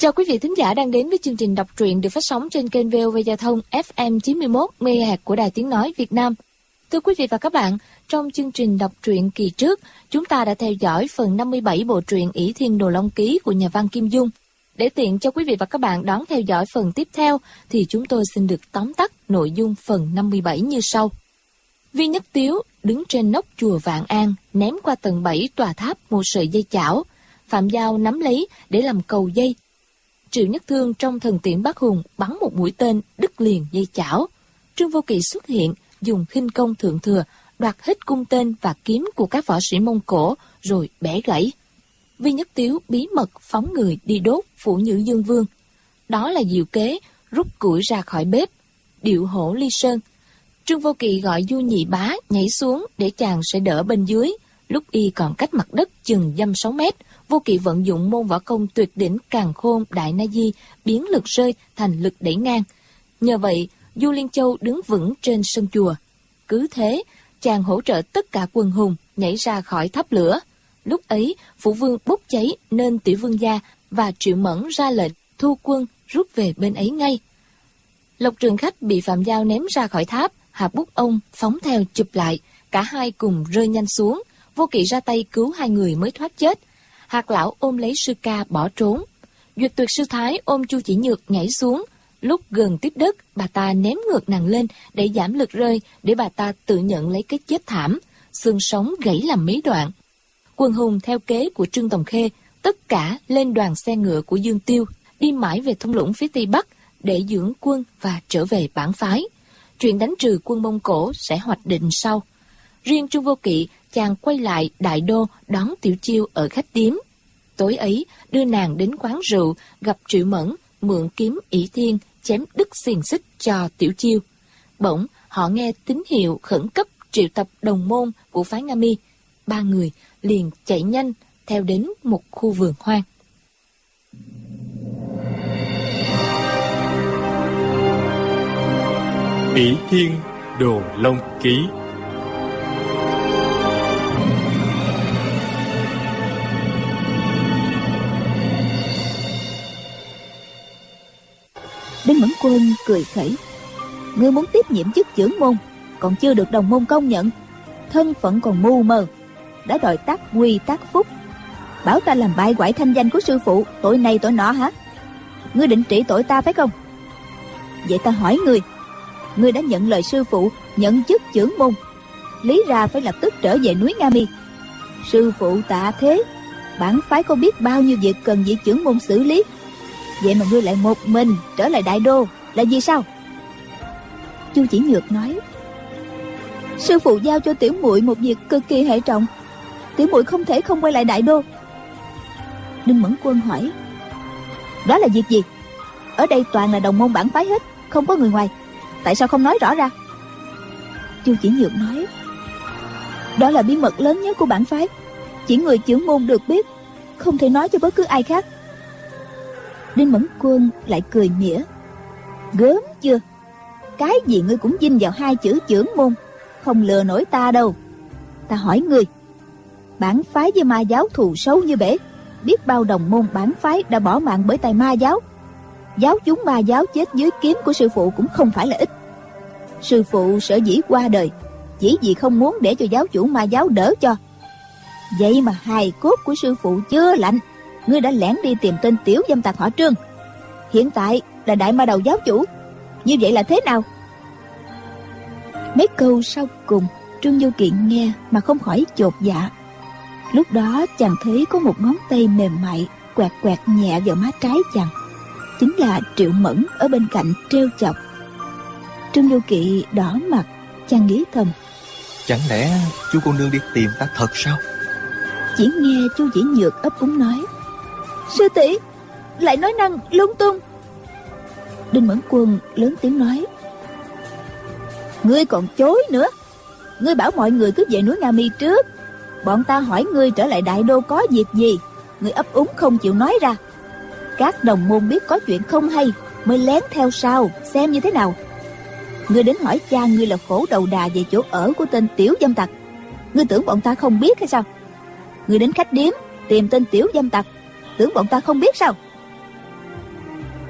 Chào quý vị thính giả đang đến với chương trình đọc truyện được phát sóng trên kênh VOV Giao thông FM 91 MHz của Đài Tiếng Nói Việt Nam. Thưa quý vị và các bạn, trong chương trình đọc truyện kỳ trước, chúng ta đã theo dõi phần 57 bộ truyện Ỷ Thiên Đồ Long Ký của nhà văn Kim Dung. Để tiện cho quý vị và các bạn đón theo dõi phần tiếp theo, thì chúng tôi xin được tóm tắt nội dung phần 57 như sau. Viên Nhất Tiếu đứng trên nóc chùa Vạn An, ném qua tầng 7 tòa tháp một sợi dây chảo. Phạm Giao nắm lấy để làm cầu dây. Triệu Nhất Thương trong thần tiễn Bắc Hùng bắn một mũi tên đứt liền dây chảo. Trương Vô Kỵ xuất hiện, dùng khinh công thượng thừa, đoạt hết cung tên và kiếm của các võ sĩ Mông Cổ, rồi bẻ gãy. Viên Nhất Tiếu bí mật phóng người đi đốt Phủ Nhữ Dương Vương. Đó là diệu kế rút củi ra khỏi bếp, điệu hổ ly sơn. Trương Vô Kỵ gọi Du Nhị Bá nhảy xuống để chàng sẽ đỡ bên dưới. Lúc y còn cách mặt đất chừng dăm 6 mét, Vô Kỵ vận dụng môn võ công tuyệt đỉnh Càn Khôn Đại Na Di, biến lực rơi thành lực đẩy ngang. Nhờ vậy, Du Liên Châu đứng vững trên sân chùa. Cứ thế, chàng hỗ trợ tất cả quân hùng nhảy ra khỏi tháp lửa. Lúc ấy, Phủ Vương bốc cháy nên Tiểu Vương gia và Triệu Mẫn ra lệnh thu quân rút về bên ấy ngay. Lộc Trường Khách bị Phạm Giao ném ra khỏi tháp, Hạ Bút Ông phóng theo chụp lại, cả hai cùng rơi nhanh xuống. Vô Kỵ ra tay cứu hai người mới thoát chết. Hạc Lão ôm lấy Sư Ca bỏ trốn. Duyệt Tuyệt Sư Thái ôm Chu Chỉ Nhược nhảy xuống. Lúc gần tiếp đất, bà ta ném ngược nàng lên để giảm lực rơi, để bà ta tự nhận lấy cái chết thảm, xương sống gãy làm mấy đoạn. Quân hùng theo kế của Trương Tòng Khê, tất cả lên đoàn xe ngựa của Dương Tiêu, đi mãi về thung lũng phía tây bắc để dưỡng quân và trở về bản phái. Chuyện đánh trừ quân Mông Cổ sẽ hoạch định sau. Riêng Trương Vô Kỵ, chàng quay lại Đại Đô đón Tiểu Chiêu ở khách điếm. Tối ấy, đưa nàng đến quán rượu, gặp Triệu Mẫn, mượn kiếm Ỷ Thiên, chém đứt xiềng xích cho Tiểu Chiêu. Bỗng, họ nghe tín hiệu khẩn cấp triệu tập đồng môn của phái Nga Mi. Ba người liền chạy nhanh theo đến một khu vườn hoang. Ỷ Thiên Đồ Long Ký. Đinh Mẫn Quân cười khẩy: ngươi muốn tiếp nhiệm chức trưởng môn, còn chưa được đồng môn công nhận, thân phận còn mù mờ, đã đòi tác quy tác phúc, bảo ta làm bại hoại thanh danh của sư phụ, tội này tội nọ hả? Ngươi định trị tội ta phải không? Vậy ta hỏi ngươi đã nhận lời sư phụ, nhận chức trưởng môn, lý ra phải lập tức trở về núi Nga Mi. Sư phụ tạ thế, bản phái có biết bao nhiêu việc cần vị trưởng môn xử lý, vậy mà ngươi lại một mình trở lại Đại Đô, là vì sao? Chu Chỉ Nhược nói: sư phụ giao cho tiểu muội một việc cực kỳ hệ trọng, tiểu muội không thể không quay lại Đại Đô. Đinh Mẫn Quân hỏi: đó là việc gì? Ở đây toàn là đồng môn bản phái hết, không có người ngoài, tại sao không nói rõ ra? Chu Chỉ Nhược nói: đó là bí mật lớn nhất của bản phái, chỉ người trưởng môn được biết, không thể nói cho bất cứ ai khác. Đinh Mẫn Quân lại cười mỉa: gớm chưa, cái gì ngươi cũng vinh vào hai chữ trưởng môn, không lừa nổi ta đâu. Ta hỏi ngươi, bản phái với ma giáo thù sâu như bể, biết bao đồng môn bản phái đã bỏ mạng bởi tay ma giáo. Giáo chúng ma giáo chết dưới kiếm của sư phụ cũng không phải là ít. Sư phụ sở dĩ qua đời chỉ vì không muốn để cho giáo chủ ma giáo đỡ cho. Vậy mà hài cốt của sư phụ chưa lạnh, ngươi đã lẻn đi tìm tên tiểu dâm tặc họ Trương, hiện tại là đại ma đầu giáo chủ. Như vậy là thế nào? Mấy câu sau cùng Trương Vô Kỵ nghe mà không khỏi chột dạ. Lúc đó chàng thấy có một ngón tay mềm mại quẹt quẹt nhẹ vào má trái chàng, chính là Triệu Mẫn ở bên cạnh trêu chọc. Trương Vô Kỵ đỏ mặt, chàng nghĩ thầm: chẳng lẽ chú cô nương đi tìm ta thật sao? Chỉ nghe Chu Chỉ Nhược ấp úng nói: sư tỷ lại nói năng lung tung. Đinh Mẫn Quân lớn tiếng nói: ngươi còn chối nữa, ngươi bảo mọi người cứ về núi Nga Mi trước, bọn ta hỏi ngươi trở lại Đại Đô có việc gì, ngươi ấp úng không chịu nói ra. Các đồng môn biết có chuyện không hay mới lén theo sau xem như thế nào. Ngươi đến hỏi cha ngươi là khổ đầu đà về chỗ ở của tên tiểu dâm tặc, ngươi tưởng bọn ta không biết hay sao? Ngươi đến khách điếm tìm tên tiểu dâm tặc, tưởng bọn ta không biết sao?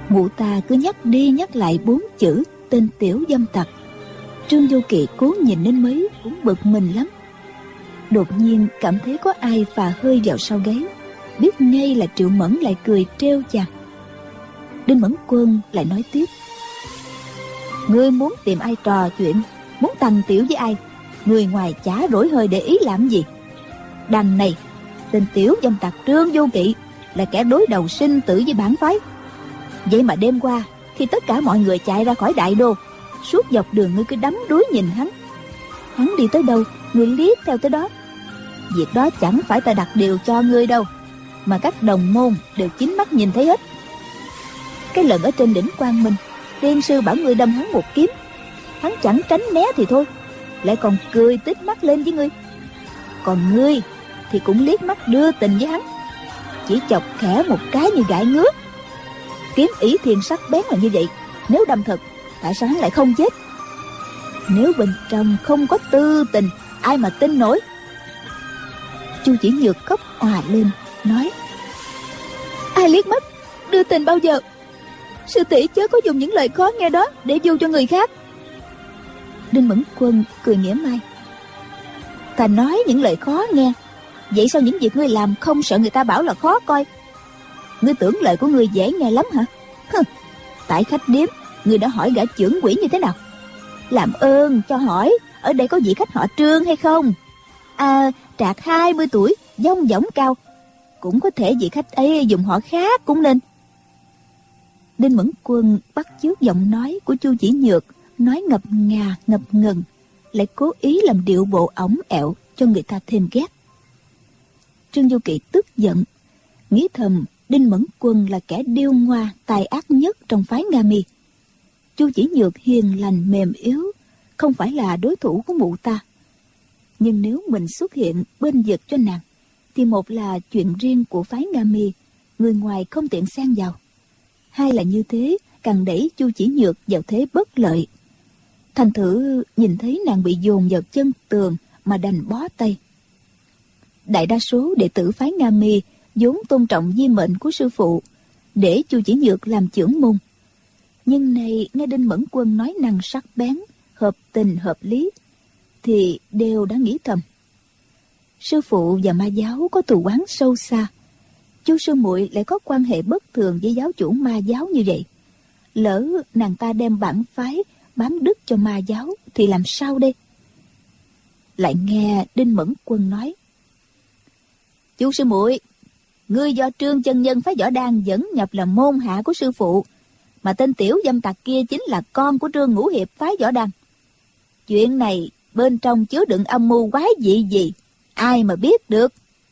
Mụ ta cứ nhắc đi nhắc lại 4 chữ tên tiểu dâm tặc. Trương Vô Kỵ cố nhìn đến mấy cũng bực mình lắm. Đột nhiên cảm thấy có ai phà hơi vào sau gáy, biết ngay là Triệu Mẫn lại cười trêu chàng. Đinh Mẫn Quân lại nói tiếp: ngươi muốn tìm ai trò chuyện, muốn tằng tiểu với ai, người ngoài chả rỗi hơi để ý làm gì. Đằng này tên tiểu dâm tặc Trương Vô Kỵ là kẻ đối đầu sinh tử với bản phái. Vậy mà đêm qua khi tất cả mọi người chạy ra khỏi đại đô, suốt dọc đường ngươi cứ đắm đuối nhìn hắn. Hắn đi tới đâu ngươi liếc theo tới đó. Việc đó chẳng phải ta đặt điều cho ngươi đâu, mà các đồng môn đều chính mắt nhìn thấy hết. Cái lần ở trên đỉnh Quang Minh, tiên sư bảo ngươi đâm hắn một kiếm, hắn chẳng tránh né thì thôi, lại còn cười tít mắt lên với ngươi. Còn ngươi thì cũng liếc mắt đưa tình với hắn, chỉ chọc khẽ một cái như gãi ngứa. Kiếm Ỷ Thiên sắc bén là như vậy, nếu đâm thật tại sao hắn lại không chết? Nếu bên trong không có tư tình, ai mà tin nổi? Chu Chỉ Nhược khóc òa lên nói: ai liếc mắt đưa tình bao giờ? Sư tỷ chớ có dùng những lời khó nghe đó để vu cho người khác. Đinh Mẫn Quân cười mỉa mai: ta nói những lời khó nghe, vậy sao những việc ngươi làm không sợ người ta bảo là khó coi? Ngươi tưởng lời của ngươi dễ nghe lắm hả? Tại khách điếm ngươi đã hỏi gã chưởng quỷ như thế nào? Làm ơn cho hỏi, ở đây có vị khách họ Trương hay không? À, trạc 20 tuổi, dong dỏng cao. Cũng có thể vị khách ấy dùng họ khác cũng nên. Đinh Mẫn Quân bắt chước giọng nói của Chu Chỉ Nhược, nói ngập ngà ngập ngừng, lại cố ý làm điệu bộ ỏng ẹo cho người ta thêm ghét. Trương Vô Kỵ tức giận, nghĩ thầm Đinh Mẫn Quân là kẻ điêu ngoa tài ác nhất trong phái Nga Mi. Chu Chỉ Nhược hiền lành mềm yếu, không phải là đối thủ của mụ ta. Nhưng nếu mình xuất hiện bên vực cho nàng, thì một là chuyện riêng của phái Nga Mi, người ngoài không tiện xen vào. Hai là như thế càng đẩy Chu Chỉ Nhược vào thế bất lợi. Thành thử nhìn thấy nàng bị dồn vào chân tường mà đành bó tay. Đại đa số đệ tử phái Nga Mi vốn tôn trọng di mệnh của sư phụ, để Chu Chỉ Nhược làm chưởng môn. Nhưng nay nghe Đinh Mẫn Quân nói năng sắc bén, hợp tình hợp lý, thì đều đã nghĩ thầm: sư phụ và ma giáo có thù oán sâu xa, Chu sư muội lại có quan hệ bất thường với giáo chủ ma giáo như vậy. Lỡ nàng ta đem bản phái bám đứt cho ma giáo thì làm sao đây? Lại nghe Đinh Mẫn Quân nói: Chu sư muội, ngươi do Trương chân nhân phái Võ Đan dẫn nhập làm môn hạ của sư phụ, mà tên tiểu dâm tặc kia chính là con của Trương Ngũ Hiệp phái Võ Đan. Chuyện này bên trong chứa đựng âm mưu quái dị gì, ai mà biết được?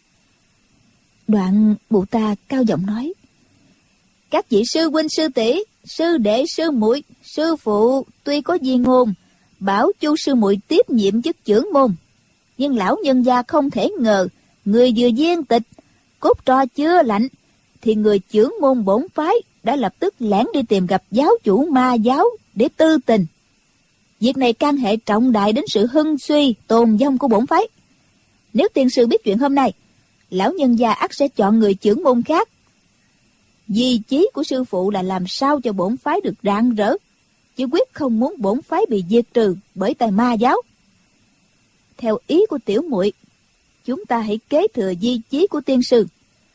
Đoạn mụ ta cao giọng nói: các vị sư huynh sư tỷ, sư đệ sư muội, sư phụ tuy có di ngôn bảo Chu sư muội tiếp nhiệm chức chưởng môn, nhưng lão nhân gia không thể ngờ người vừa viên tịch, cốt tro chưa lạnh, thì người chưởng môn bổn phái đã lập tức lẻn đi tìm gặp giáo chủ ma giáo để tư tình. Việc này can hệ trọng đại đến sự hưng suy tồn vong của bổn phái. Nếu tiên sư biết chuyện hôm nay, lão nhân gia ắt sẽ chọn người chưởng môn khác. Di chí của sư phụ là làm sao cho bổn phái được rạng rỡ, chứ quyết không muốn bổn phái bị diệt trừ bởi tay ma giáo. Theo ý của tiểu muội, chúng ta hãy kế thừa di chí của tiên sư.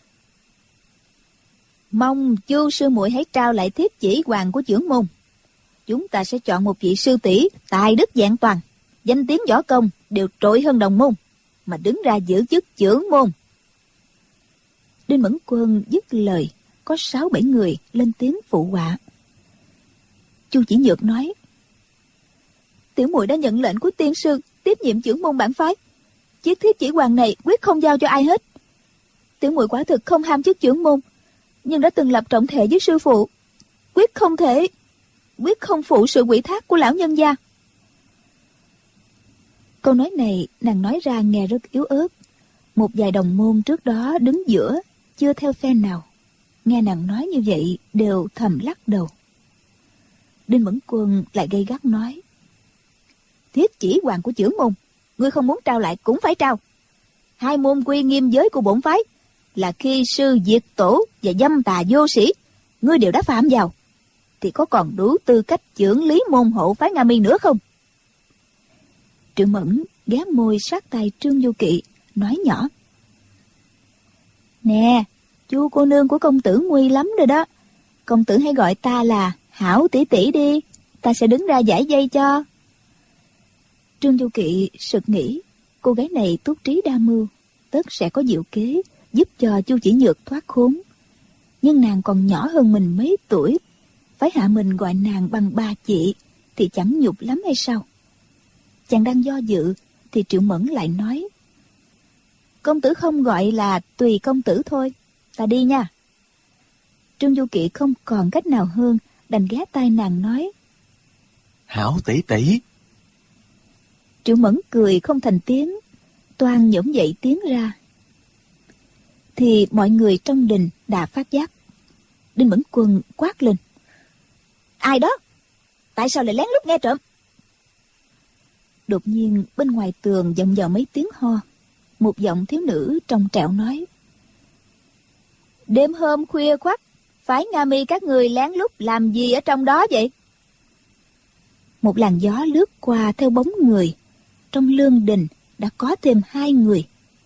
Mong Chu sư muội hãy trao lại thiếp chỉ hoàng của chưởng môn. Chúng ta sẽ chọn một vị sư tỷ tài đức vẹn toàn, danh tiếng võ công đều trội hơn đồng môn, mà đứng ra giữ chức chưởng môn. Đinh Mẫn Quân dứt lời, có 6-7 người lên tiếng phụ họa. Chu Chỉ Nhược nói: tiểu muội đã nhận lệnh của tiên sư tiếp nhiệm chưởng môn bản phái, chiếc thiếp chỉ hoàng này quyết không giao cho ai hết. Tiểu muội quả thực không ham chức chưởng môn, nhưng đã từng lập trọng thệ với sư phụ, quyết không phụ sự ủy thác của lão nhân gia. Câu nói này nàng nói ra nghe rất yếu ớt. Một vài đồng môn trước đó đứng giữa, chưa theo phe nào, nghe nàng nói như vậy đều thầm lắc đầu. Đinh Mẫn Quân lại gay gắt nói: thiếp chỉ hoàng của chưởng môn, ngươi không muốn trao lại cũng phải trao. 2 môn quy nghiêm giới của bổn phái là khi sư diệt tổ và dâm tà vô sĩ, ngươi đều đã phạm vào, thì có còn đủ tư cách chưởng lý môn hộ phái Nga Mi nữa không? Triệu Mẫn ghé môi sát tay Trương Du Kỵ, nói nhỏ: Nè, chu cô nương của công tử nguy lắm rồi đó. Công tử hãy gọi ta là Hảo tỷ tỷ đi, ta sẽ đứng ra giải dây cho. Trương Du Kỵ sực nghĩ, cô gái này tốt trí đa mưu, tất sẽ có diệu kế giúp cho Chu Chỉ Nhược thoát khốn. Nhưng nàng còn nhỏ hơn mình mấy tuổi, phải hạ mình gọi nàng bằng bà chị thì chẳng nhục lắm hay sao? Chàng đang do dự thì Triệu Mẫn lại nói: Công tử không gọi là tùy công tử thôi, ta đi nha. Trương Du Kỵ không còn cách nào hơn, đành ghé tai nàng nói: Hảo tỷ tỷ. Triệu Mẫn cười không thành tiếng, toan nhổm dậy tiến ra. Thì mọi người trong đình đã phát giác. Đinh Mẫn Quân quát lên: Ai đó? Tại sao lại lén lút nghe trộm? Đột nhiên bên ngoài tường vọng vào mấy tiếng ho. Một giọng thiếu nữ trong trẻo nói: Đêm hôm khuya khoắt, phái Nga Mi các người lén lút làm gì ở trong đó vậy? Một làn gió lướt qua theo bóng người. Trong lương đình đã có thêm 2 người.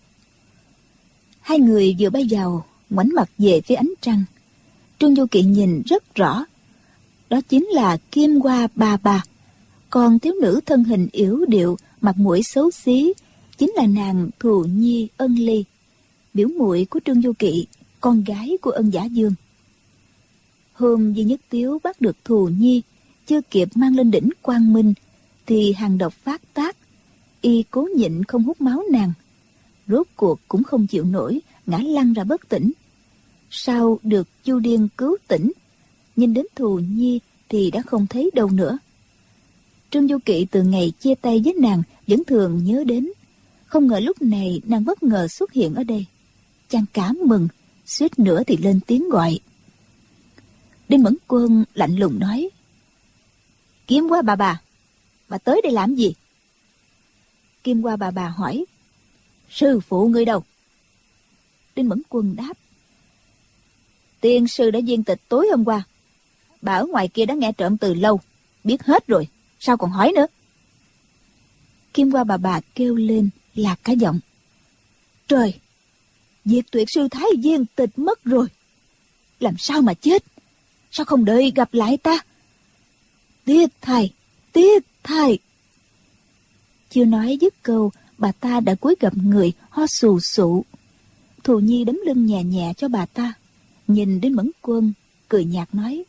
2 người vừa bay vào, ngoảnh mặt về phía ánh trăng. Trương Du Kỵ nhìn rất rõ. Đó chính là Kim Hoa bà. Còn thiếu nữ thân hình yểu điệu, mặt mũi xấu xí chính là nàng Thù Nhi Ân Ly, biểu muội của Trương Du Kỵ, con gái của Ân Giả Dương. Hôm Di Nhất Tiếu bắt được Thù Nhi, chưa kịp mang lên đỉnh Quang Minh thì hàng độc phát tác. Y cố nhịn không hút máu nàng, rốt cuộc cũng không chịu nổi, ngã lăn ra bất tỉnh. Sau được Chu Điên cứu tỉnh, nhìn đến Thù Nhi thì đã không thấy đâu nữa. Trương Du Kỵ từ ngày chia tay với nàng vẫn thường nhớ đến, không ngờ lúc này nàng bất ngờ xuất hiện ở đây. Chàng cảm mừng, suýt nữa thì lên tiếng gọi. Đinh Mẫn Quân lạnh lùng nói: Kim Hoa bà tới đây làm gì? Kim Hoa bà hỏi: Sư phụ ngươi đâu? Đinh Mẫn Quân đáp: Tiên sư đã viên tịch tối hôm qua, bà ở ngoài kia đã nghe trộm từ lâu, biết hết rồi, sao còn hỏi nữa? Kim Hoa bà kêu lên lạc cả giọng: Trời, Diệt Tuyệt sư thái viên tịch mất rồi, làm sao mà chết? Sao không đợi gặp lại ta? Tiếc thay. Chưa nói dứt câu, bà ta đã cúi gập người ho sù sụ. Thù Nhi đấm lưng nhẹ nhẹ cho bà ta, nhìn đến Mẫn Quân cười nhạt nói: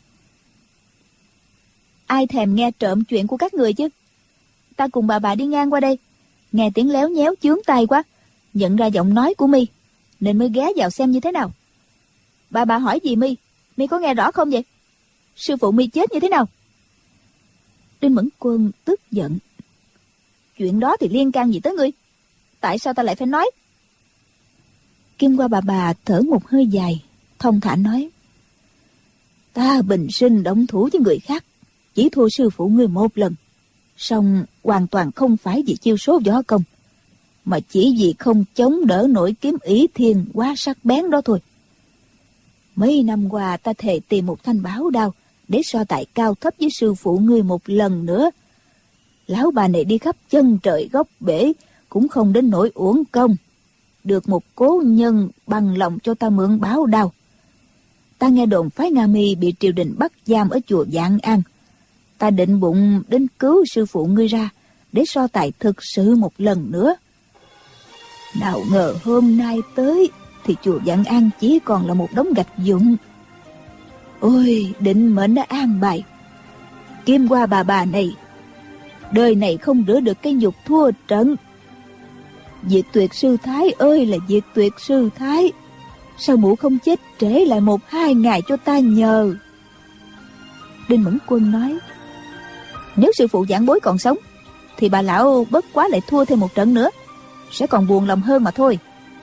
Ai thèm nghe trộm chuyện của các người chứ? Ta cùng bà đi ngang qua đây, nghe tiếng léo nhéo chướng tai quá, nhận ra giọng nói của mi nên mới ghé vào xem như thế nào. Bà hỏi gì mi có nghe rõ không vậy? Sư phụ mi chết như thế nào? Đinh Mẫn Quân tức giận: Chuyện đó thì liên can gì tới ngươi? Tại sao ta lại phải nói? Kim Hoa bà thở một hơi dài, thông thả nói: Ta bình sinh động thủ với người khác, chỉ thua sư phụ ngươi một lần, song hoàn toàn không phải vì chiêu số võ công, mà chỉ vì không chống đỡ nổi kiếm Ý Thiên quá sắc bén đó thôi. Mấy năm qua ta thề tìm một thanh bảo đao để so tài cao thấp với sư phụ ngươi một lần nữa. Lão bà này đi khắp chân trời góc bể cũng không đến nỗi uổng công, được một cố nhân bằng lòng cho ta mượn bảo đao. Ta nghe đồn phái Nga Mi bị triều đình bắt giam ở chùa Vạn An, ta định bụng đến cứu sư phụ ngươi ra để so tài thực sự một lần nữa. Nào ngờ hôm nay tới thì chùa Vạn An chỉ còn là một đống gạch vụn. Ôi, định mệnh đã an bài. Kim Hoa bà này, đời này không rửa được cái nhục thua trận. Diệt Tuyệt sư thái ơi là Diệt Tuyệt sư thái, sao mụ không chết trễ lại 1-2 ngày cho ta nhờ? Đinh Mẫn Quân nói: Nếu sư phụ giảng bối còn sống thì bà lão bất quá lại thua thêm một trận nữa, sẽ còn buồn lòng hơn mà thôi.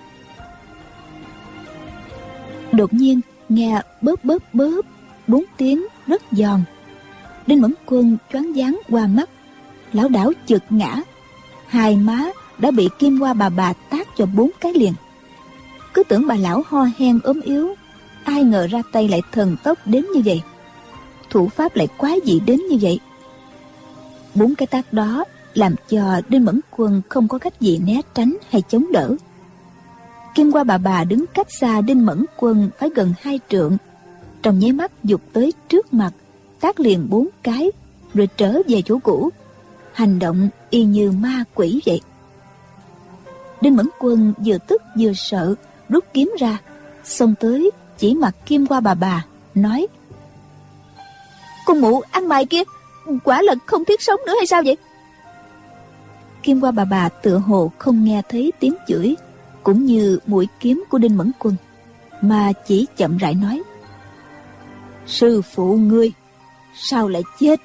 Đột nhiên nghe bóp 4 tiếng rất giòn. Đinh Mẫn Quân choáng váng qua mắt, lão đảo chực ngã, 2 má đã bị Kim Hoa bà tát cho 4 cái liền. Cứ tưởng bà lão ho hen ốm yếu, ai ngờ ra tay lại thần tốc đến như vậy. thủ pháp lại quái dị đến như vậy. 4 cái tát đó làm cho Đinh Mẫn Quân không có cách gì né tránh hay chống đỡ. Kim Qua bà đứng cách xa Đinh Mẫn Quân phải gần 2 trượng, trong nháy mắt giục tới trước mặt, tát liền 4 cái, rồi trở về chỗ cũ, hành động y như ma quỷ vậy. Đinh Mẫn Quân vừa tức vừa sợ, rút kiếm ra, xông tới chỉ mặt Kim Qua bà, nói: "Con mụ ăn mày kia, quả là không thiết sống nữa hay sao vậy?" Kim Qua bà tựa hồ không nghe thấy tiếng chửi cũng như mũi kiếm của Đinh Mẫn Quân, mà chỉ chậm rãi nói: "Sư phụ ngươi sao lại chết?"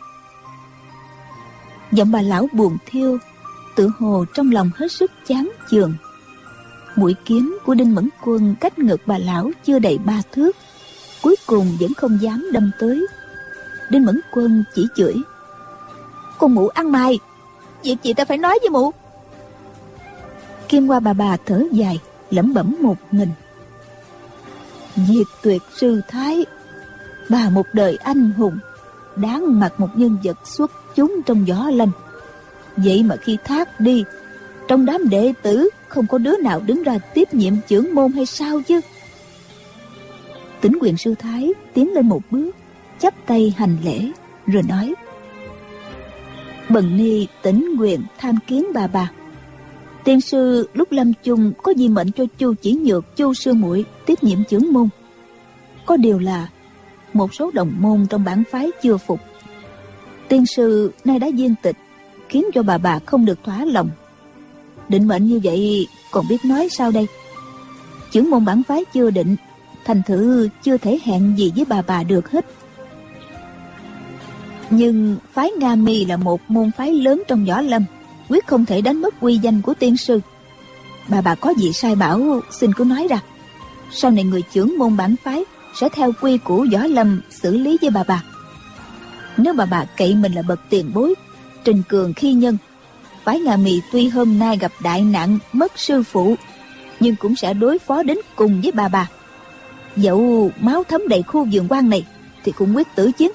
Giọng bà lão buồn thiêu, tựa hồ trong lòng hết sức chán chường. Mũi kiếm của Đinh Mẫn Quân cách ngực bà lão chưa đầy 3 thước, cuối cùng vẫn không dám đâm tới. Đinh Mẫn Quân chỉ chửi: "Con mụ ăn mày, việc gì ta phải nói với mụ?" Kim Qua bà thở dài, lẩm bẩm một mình: "Diệt Tuyệt sư thái, bà một đời anh hùng, đáng mặt một nhân vật xuất chúng trong võ lâm. Vậy mà khi thác đi, trong đám đệ tử không có đứa nào đứng ra tiếp nhiệm chưởng môn hay sao chứ?" Tĩnh Quyền sư thái tiến lên một bước, chắp tay hành lễ, rồi nói: "Bần ni Tĩnh Quyền tham kiến bà. Tiên sư lúc lâm chung có di mệnh cho Chu Chỉ Nhược, Chu sư muội tiếp nhiệm chưởng môn. Có điều là một số đồng môn trong bản phái chưa phục. Tiên sư nay đã viên tịch, khiến cho bà không được thỏa lòng. Định mệnh như vậy còn biết nói sao đây? Chưởng môn bản phái chưa định, thành thử chưa thể hẹn gì với bà được hết. Nhưng phái Nga Mi là một môn phái lớn trong võ lâm, quyết không thể đánh mất uy danh của tiên sư. Bà có gì sai bảo xin cứ nói ra. Sau này người chưởng môn bản phái sẽ theo quy củ võ lâm xử lý với bà. Nếu bà cậy mình là bậc tiền bối, trình cường khi nhân, phái Nga Mi tuy hôm nay gặp đại nạn mất sư phụ, nhưng cũng sẽ đối phó đến cùng với bà. Dẫu máu thấm đầy khu vườn quan này thì cũng quyết tử chiến."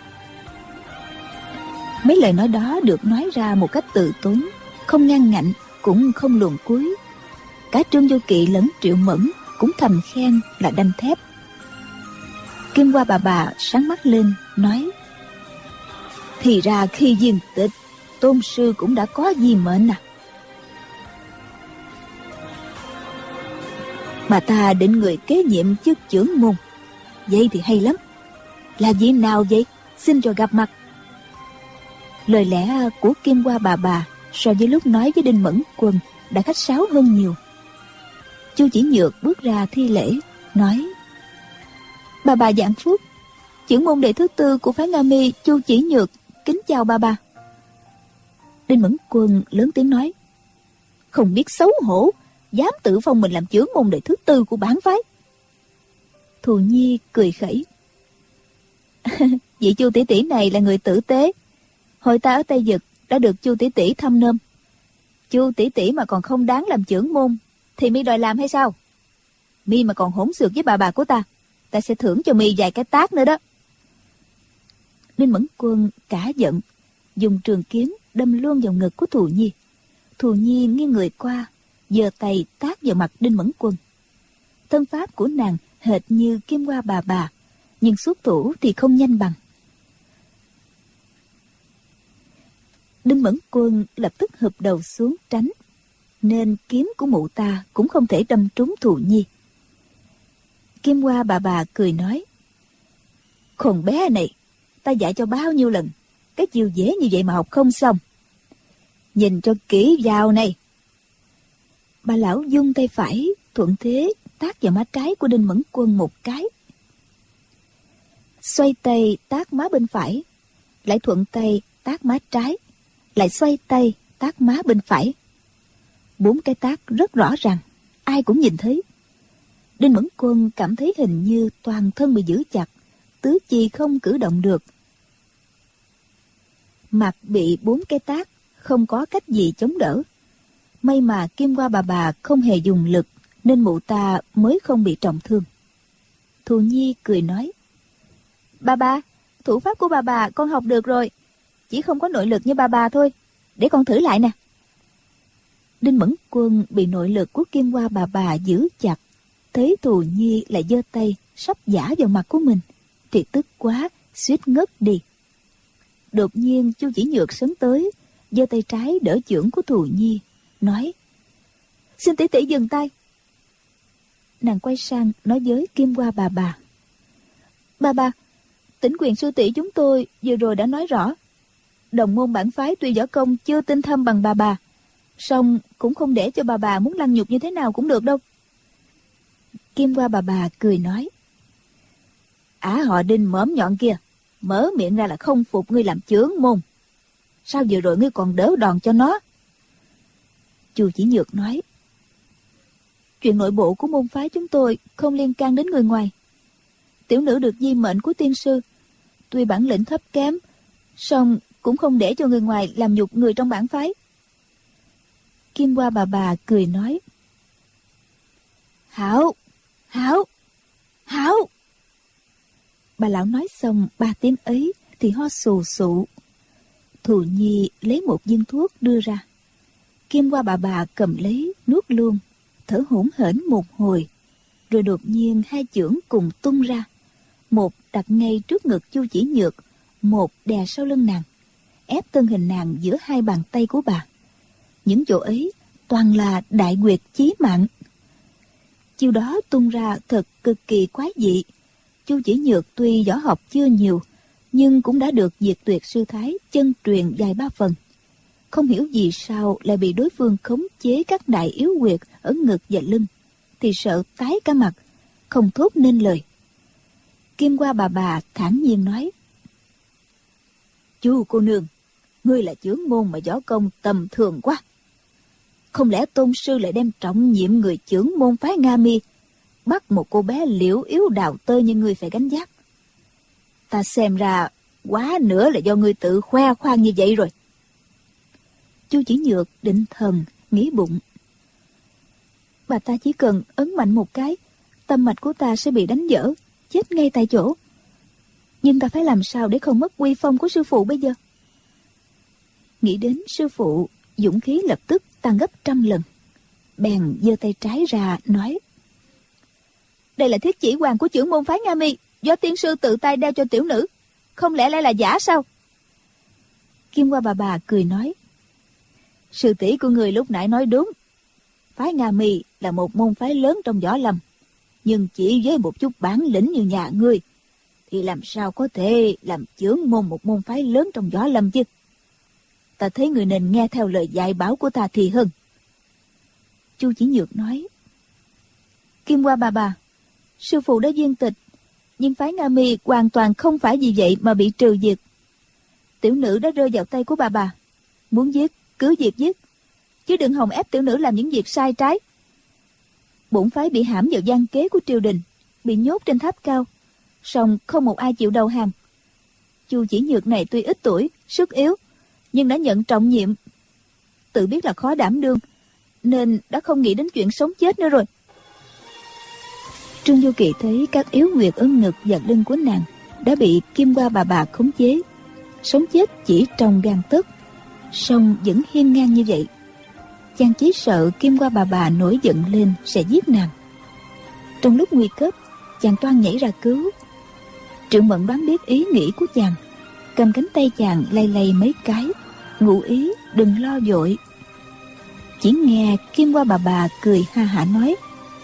Mấy lời nói đó được nói ra một cách từ tốn, không ngang ngạnh cũng không luồn cuối. Cả Trương Vô Kỵ lẫn Triệu Mẫn cũng thầm khen là đanh thép. Kim Qua bà sáng mắt lên nói: "Thì ra khi viên tịch, tôn sư cũng đã có di mệnh à? Bà ta định người kế nhiệm chức chưởng môn. Vậy thì hay lắm. Là vị nào vậy? Xin cho gặp mặt." Lời lẽ của Kim Qua bà so với lúc nói với Đinh Mẫn Quân đã khách sáo hơn nhiều. Chu Chỉ Nhược bước ra thi lễ, nói: Bà vạn phúc, chưởng môn đệ thứ tư của phái Nga Mi Chu Chỉ Nhược kính chào bà. Đinh Mẫn Quân lớn tiếng nói: "Không biết xấu hổ, dám tự phong mình làm chưởng môn đệ thứ tư của bản phái." Thù Nhi cười khẩy: "Vị Chu tỷ tỷ này là người tử tế. Hồi ta ở Tây Dực đã được Chu tỷ tỷ thăm nôm. Chu tỷ tỷ mà còn không đáng làm chưởng môn thì mi đòi làm hay sao? Mi mà còn hỗn xược với bà của ta sẽ thưởng cho mi vài cái tát nữa đó." Đinh Mẫn Quân cả giận, dùng trường kiếm đâm luôn vào ngực của Thù Nhi. Thù Nhi nghiêng người qua, giơ tay tát vào mặt Đinh Mẫn Quân. Thân pháp của nàng hệt như Kim Qua bà, nhưng xuất thủ thì không nhanh bằng. Đinh Mẫn Quân lập tức hụp đầu xuống tránh, nên kiếm của mụ ta cũng không thể đâm trúng Thù Nhi. Kim Qua bà cười nói: "Con bé này, ta dạy cho bao nhiêu lần, cái chiêu dễ như vậy mà học không xong. Nhìn cho kỹ vào này." Bà lão dung tay phải thuận thế tát vào má trái của Đinh Mẫn Quân một cái, xoay tay tát má bên phải, lại thuận tay tát má trái, lại xoay tay tát má bên phải. 4 cái tát rất rõ ràng, ai cũng nhìn thấy. Đinh Mẫn Quân cảm thấy hình như toàn thân bị giữ chặt, tứ chi không cử động được. Mặt bị 4 cái tát, không có cách gì chống đỡ. May mà Kim Qua bà không hề dùng lực, nên mụ ta mới không bị trọng thương. Thù Nhi cười nói: Bà, Thủ pháp của bà con học được rồi, chỉ không có nội lực như bà thôi. Để con thử lại nè. Đinh Mẫn Quân bị nội lực của Kim Hoa bà giữ chặt, thấy Thù Nhi lại giơ tay sắp giã vào mặt của mình thì tức quá, suýt ngất đi. Đột nhiên Chu Chỉ Nhược sấn tới, giơ tay trái đỡ chưởng của Thù Nhi, nói: "Xin tỷ tỷ dừng tay." Nàng quay sang nói với Kim Hoa bà: "Bà, Tĩnh Quyền sư tỷ chúng tôi vừa rồi đã nói rõ, đồng môn bản phái tuy võ công chưa tinh thâm bằng bà, song cũng không để cho bà muốn lăng nhục như thế nào cũng được đâu." Kim Hoa bà cười nói: Họ Đinh mõm nhọn kia, mở miệng ra là không phục ngươi làm chướng môn. Sao vừa rồi ngươi còn đỡ đòn cho nó? Chu Chỉ Nhược nói: "Chuyện nội bộ của môn phái chúng tôi không liên can đến người ngoài. Tiểu nữ được di mệnh của tiên sư, tuy bản lĩnh thấp kém, song cũng không để cho người ngoài làm nhục người trong bản phái." Kim Hoa bà cười nói: Hảo. Bà lão nói xong 3 tiếng ấy thì ho sù sụ. Thù Nhi lấy một viên thuốc đưa ra. Kim Hoa bà cầm lấy nuốt luôn, thở hổn hển một hồi, rồi đột nhiên 2 chưởng cùng tung ra, một đặt ngay trước ngực Chu Chỉ Nhược, một đè sau lưng nàng, ép thân hình nàng giữa 2 bàn tay của bà. Những chỗ ấy toàn là đại nguyệt chí mạng. Chiêu đó tung ra thật cực kỳ quái dị. Chu Chỉ Nhược tuy võ học chưa nhiều, nhưng cũng đã được Diệt Tuyệt sư thái chân truyền vài 3 phần. Không hiểu vì sao lại bị đối phương khống chế các đại yếu huyệt ở ngực và lưng, thì sợ tái cả mặt, không thốt nên lời. Kim Hoa bà thản nhiên nói: "Chu cô nương, ngươi là chưởng môn mà võ công tầm thường quá. Không lẽ tôn sư lại đem trọng nhiệm người chưởng môn phái Nga Mi, bắt một cô bé liễu yếu đào tơ như ngươi phải gánh vác? Ta xem ra quá nữa là do ngươi tự khoe khoang như vậy rồi." Chu Chỉ Nhược định thần nghĩ bụng: bà ta chỉ cần ấn mạnh một cái, tâm mạch của ta sẽ bị đánh vỡ, chết ngay tại chỗ. Nhưng ta phải làm sao để không mất uy phong của sư phụ bây giờ? Nghĩ đến sư phụ, dũng khí lập tức tăng gấp 100 lần. Bèn giơ tay trái ra nói: "Đây là thiết chỉ hoàng của chưởng môn phái Nga Mi, do tiên sư tự tay đeo cho tiểu nữ, không lẽ lại là giả sao?" Kim Hoa bà cười nói: "Sư tỷ của người lúc nãy nói đúng. Phái Nga Mi là một môn phái lớn trong võ lâm, nhưng chỉ với một chút bản lĩnh như nhà ngươi thì làm sao có thể làm chưởng môn một môn phái lớn trong võ lâm chứ? Ta thấy người nên nghe theo lời dạy bảo của ta thì hơn." Chu Chỉ Nhược nói: "Kim Hoa bà, sư phụ đã viên tịch, nhưng phái Nga Mi hoàn toàn không phải vì vậy mà bị trừ diệt. Tiểu nữ đã rơi vào tay của bà, muốn giết cứ việc giết, chứ đừng hòng ép tiểu nữ làm những việc sai trái. Bổn phái bị hãm vào gian kế của triều đình, bị nhốt trên tháp cao, song không một ai chịu đầu hàng. Chu Chỉ Nhược này tuy ít tuổi, sức yếu, nhưng đã nhận trọng nhiệm, tự biết là khó đảm đương, nên đã không nghĩ đến chuyện sống chết nữa rồi." Trương Du Kỳ thấy các yếu huyệt ở ngực và lưng của nàng đã bị Kim Hoa bà khống chế, sống chết chỉ trong gang tấc, song vẫn hiên ngang như vậy. Chàng chỉ sợ Kim Hoa bà nổi giận lên sẽ giết nàng. Trong lúc nguy cấp, chàng toan nhảy ra cứu. Trượng Mận đoán biết ý nghĩ của chàng, cầm cánh tay chàng lay lay mấy cái, ngụ ý đừng lo vội. Chỉ nghe Kim Hoa bà cười ha hả nói: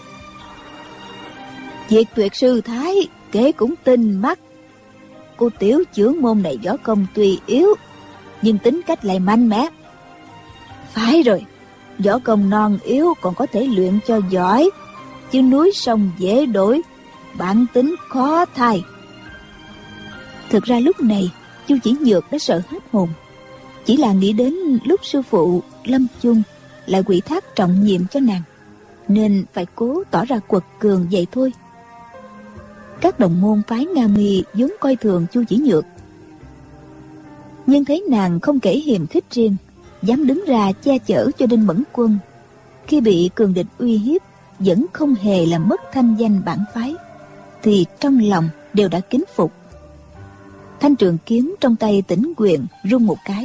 "Diệt Tuyệt sư thái kế cũng tinh mắt. Cô tiểu chưởng môn này võ công tuy yếu, nhưng tính cách lại mạnh mẽ. Phải rồi, võ công non yếu còn có thể luyện cho giỏi, chứ núi sông dễ đổi, bản tính khó thay." Thực ra lúc này Chu Chỉ Nhược đã sợ hết hồn, chỉ là nghĩ đến lúc sư phụ lâm chung lại quỷ thác trọng nhiệm cho nàng, nên phải cố tỏ ra quật cường vậy thôi. Các đồng môn phái Nga Mi vốn coi thường Chu Chỉ Nhược, nhưng thấy nàng không kể hiềm khích riêng, dám đứng ra che chở cho Đinh Mẫn Quân, khi bị cường địch uy hiếp vẫn không hề làm mất thanh danh bản phái, thì trong lòng đều đã kính phục. Thanh trường kiếm trong tay Tĩnh Quyền rung một cái,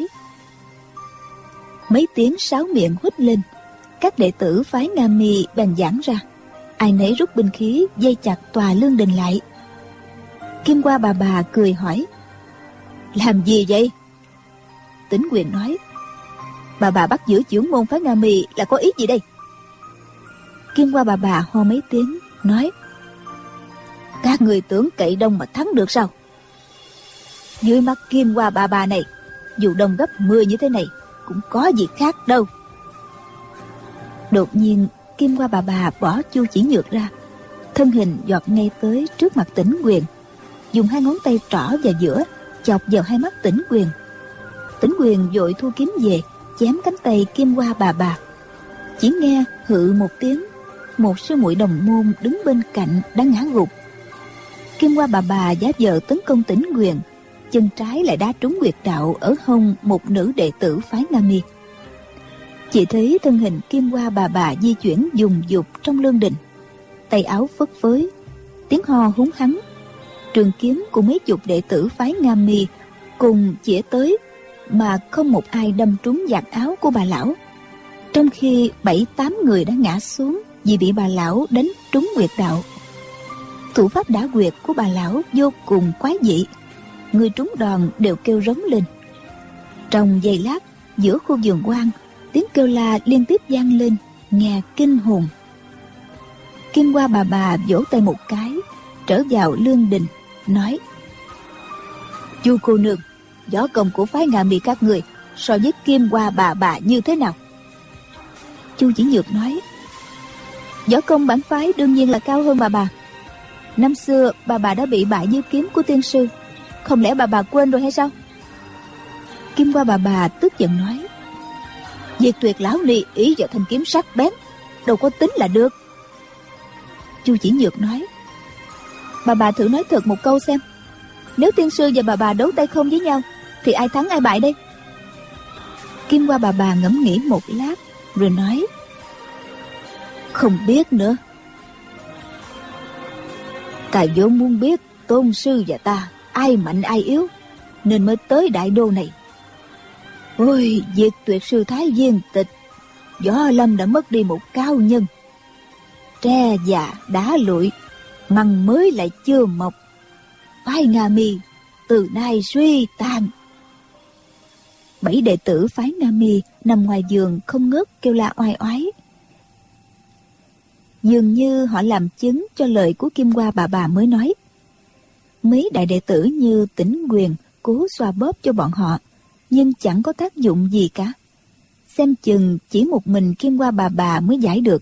mấy tiếng sáo miệng huýt lên. Các đệ tử phái Nga Mi bèn giãn ra, ai nấy rút binh khí dây chặt tòa lương đình lại. Kim Hoa bà cười hỏi: làm gì vậy? Tĩnh Quyền nói: bà bắt giữ chưởng môn phái Nga Mi là có ý gì đây? Kim Hoa bà ho mấy tiếng nói: các người tưởng cậy đông mà thắng được sao? Dưới mắt Kim Hoa bà này, dù đông gấp 10 như thế này cũng có gì khác đâu. Đột nhiên Kim Hoa bà bỏ Chu Chỉ Nhược ra, thân hình giọt ngay tới trước mặt Tĩnh Quyền, dùng hai ngón tay trỏ và giữa chọc vào hai mắt Tĩnh Quyền. Tĩnh Quyền vội thu kiếm về chém cánh tay Kim Hoa bà. Chỉ nghe hự một tiếng, một sư muội đồng môn đứng bên cạnh đã ngã gục. Kim Hoa bà giả vờ tấn công Tĩnh Quyền, chân trái lại đá trúng huyệt đạo ở hông một nữ đệ tử phái Nga Mi. Chỉ thấy thân hình Kim Hoa bà di chuyển dùng dục trong lương đình, tay áo phất phới, tiếng ho húng hắng. Trường kiếm của mấy chục đệ tử phái Nga Mi cùng chĩa tới, mà không một ai đâm trúng vạt áo của bà lão, trong khi 7-8 người đã ngã xuống vì bị bà lão đánh trúng huyệt đạo. Thủ pháp đả huyệt của bà lão vô cùng quái dị, người trúng đòn đều kêu rống lên. Trong giây lát, giữa khu vườn hoang, tiếng kêu la liên tiếp vang lên, nghe kinh hồn. Kim Hoa bà vỗ tay một cái, trở vào lương đình, nói: Chu cô nương, võ công của phái Nga Mi các người so với Kim Hoa bà như thế nào? Chu Chỉ Nhược nói: võ công bản phái đương nhiên là cao hơn bà. Năm xưa bà đã bị bại dưới kiếm của tiên sư, không lẽ bà quên rồi hay sao? Kim Hoa bà tức giận nói: Diệt Tuyệt lão ni ý vào thanh kiếm sắc bén, đâu có tính là được. Chu Chỉ Nhược nói: bà thử nói thật một câu xem, nếu tiên sư và bà đấu tay không với nhau thì ai thắng ai bại đây? Kim Hoa bà ngẫm nghĩ một lát rồi nói: không biết nữa. Ta vốn muốn biết tôn sư và ta ai mạnh ai yếu, nên mới tới đại đô này. Ôi, Diệt Tuyệt sư thái viên tịch, Võ Lâm đã mất đi một cao nhân. Tre già đá lụi, măng mới lại chưa mọc, phái Nga Mi từ nay suy tàn. 7 đệ tử phái Nga Mi nằm ngoài giường không ngớt kêu la oai oái. Dường như họ làm chứng cho lời của Kim Hoa bà mới nói. Mấy đại đệ tử như Tĩnh Quyền cố xoa bóp cho bọn họ, nhưng chẳng có tác dụng gì cả. Xem chừng chỉ một mình Kim Hoa bà mới giải được.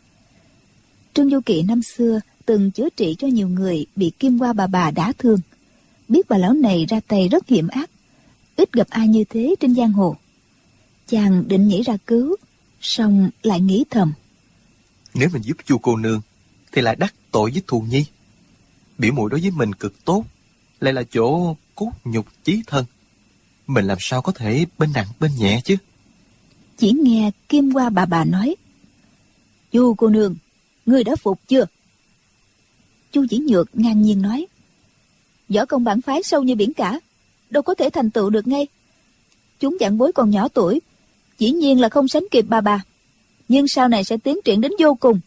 Trương Du Kỵ năm xưa từng chữa trị cho nhiều người bị Kim Hoa bà đả thương. Biết bà lão này ra tay rất hiểm ác, ít gặp ai như thế trên giang hồ. Chàng định nhảy ra cứu, song lại nghĩ thầm: nếu mình giúp Chu cô nương thì lại đắc tội với thù nhi. Biểu muội đối với mình cực tốt, lại là chỗ cốt nhục chí thân, mình làm sao có thể bên nặng bên nhẹ chứ? Chỉ nghe Kim Hoa bà nói: Chu cô nương, ngươi đã phục chưa? Chu Chỉ Nhược ngang nhiên nói: võ công bản phái sâu như biển cả, đâu có thể thành tựu được ngay. Chúng vạn bối còn nhỏ tuổi, dĩ nhiên là không sánh kịp bà, nhưng sau này sẽ tiến triển đến vô cùng.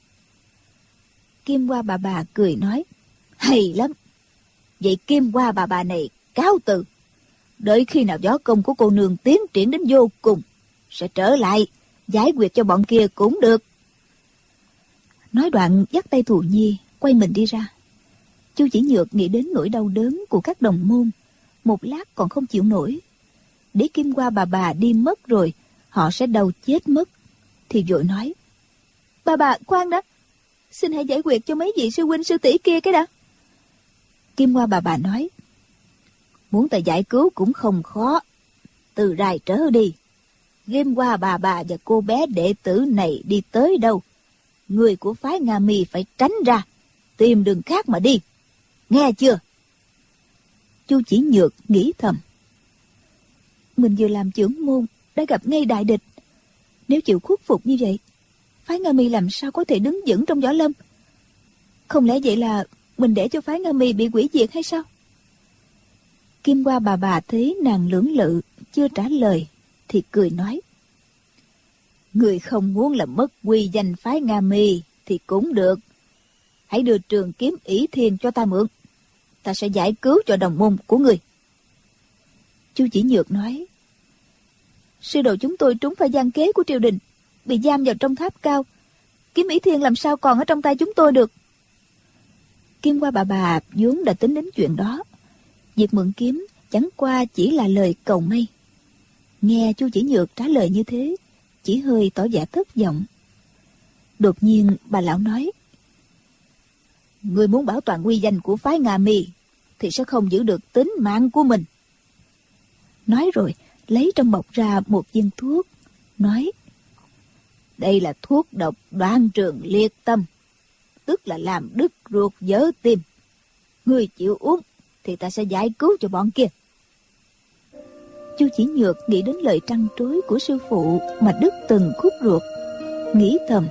Kim Hoa bà cười nói: hay lắm. Vậy Kim Hoa bà này cáo từ. Đợi khi nào võ công của cô nương tiến triển đến vô cùng, sẽ trở lại giải quyết cho bọn kia cũng được. Nói đoạn dắt tay Thù Nhi quay mình đi ra. Chu Chỉ Nhược nghĩ đến nỗi đau đớn của các đồng môn, một lát còn không chịu nổi. Để Kim Hoa bà đi mất rồi, họ sẽ đau chết mất, thì vội nói: bà khoan đã, xin hãy giải quyết cho mấy vị sư huynh sư tỷ kia cái đã. Kim Hoa bà nói: muốn ta giải cứu cũng không khó. Từ rày trở đi, Kim Hoa bà và cô bé đệ tử này đi tới đâu, người của phái Nga Mi phải tránh ra, tìm đường khác mà đi, nghe chưa? Chu Chỉ Nhược nghĩ thầm: mình vừa làm trưởng môn đã gặp ngay đại địch, nếu chịu khuất phục như vậy, phái Nga Mi làm sao có thể đứng vững trong võ lâm? Không lẽ vậy là mình để cho phái Nga Mi bị hủy diệt hay sao? Kim Hoa bà thấy nàng lưỡng lự chưa trả lời thì cười nói: Người không muốn làm mất uy danh phái Nga Mi thì cũng được. Hãy đưa trường kiếm ỷ thiên cho ta mượn, ta sẽ giải cứu cho đồng môn của người. Chu Chỉ Nhược nói: Sư đồ chúng tôi trúng phải gian kế của triều đình, bị giam vào trong tháp cao. Kiếm ỷ thiên làm sao còn ở trong tay chúng tôi được. Kim Hoa bà vốn đã tính đến chuyện đó. Việc mượn kiếm chẳng qua chỉ là lời cầu may. Nghe Chu Chỉ Nhược trả lời như thế, chỉ hơi tỏ vẻ thất vọng. Đột nhiên bà lão nói: Người muốn bảo toàn uy danh của phái Nga Mi thì sẽ không giữ được tính mạng của mình. Nói rồi lấy trong bọc ra một viên thuốc, nói: Đây là thuốc độc Đoan Trường Liệt Tâm, tức là làm đứt ruột vỡ tim. Người chịu uống thì ta sẽ giải cứu cho bọn kia. Chu Chỉ Nhược nghĩ đến lời trăn trối của sư phụ mà đứt từng khúc ruột, nghĩ thầm: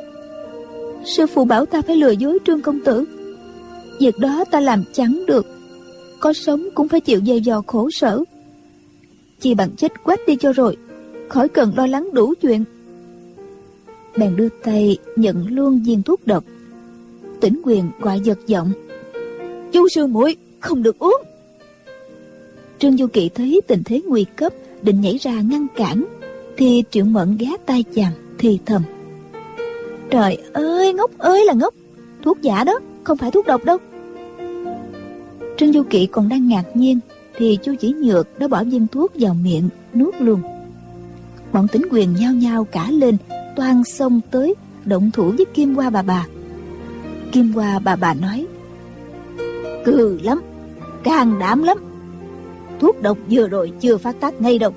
Sư phụ bảo ta phải lừa dối Trương công tử, việc đó ta làm chẳng được. Có sống cũng phải chịu dày vò khổ sở. Chỉ bằng chết quách đi cho rồi, khỏi cần lo lắng đủ chuyện. Bèn đưa tay nhận luôn viên thuốc độc. Tĩnh Quyền gọi giật giọng: Chu sư muội không được uống. Trương Du Kỵ thấy tình thế nguy cấp, định nhảy ra ngăn cản, thì Triệu Mẫn ghé tai chàng thì thầm: Trời ơi, ngốc ơi là ngốc, thuốc giả đó, không phải thuốc độc đâu. Trương Du Kỵ còn đang ngạc nhiên thì Chu Chỉ Nhược đã bỏ viên thuốc vào miệng nuốt luôn. Bọn Tĩnh Quyền nhao nhao cả lên, toan xông tới động thủ với Kim Hoa bà. Kim Hoa bà nói: Cừ lắm, can đảm lắm. Thuốc độc vừa rồi chưa phát tác ngay đâu.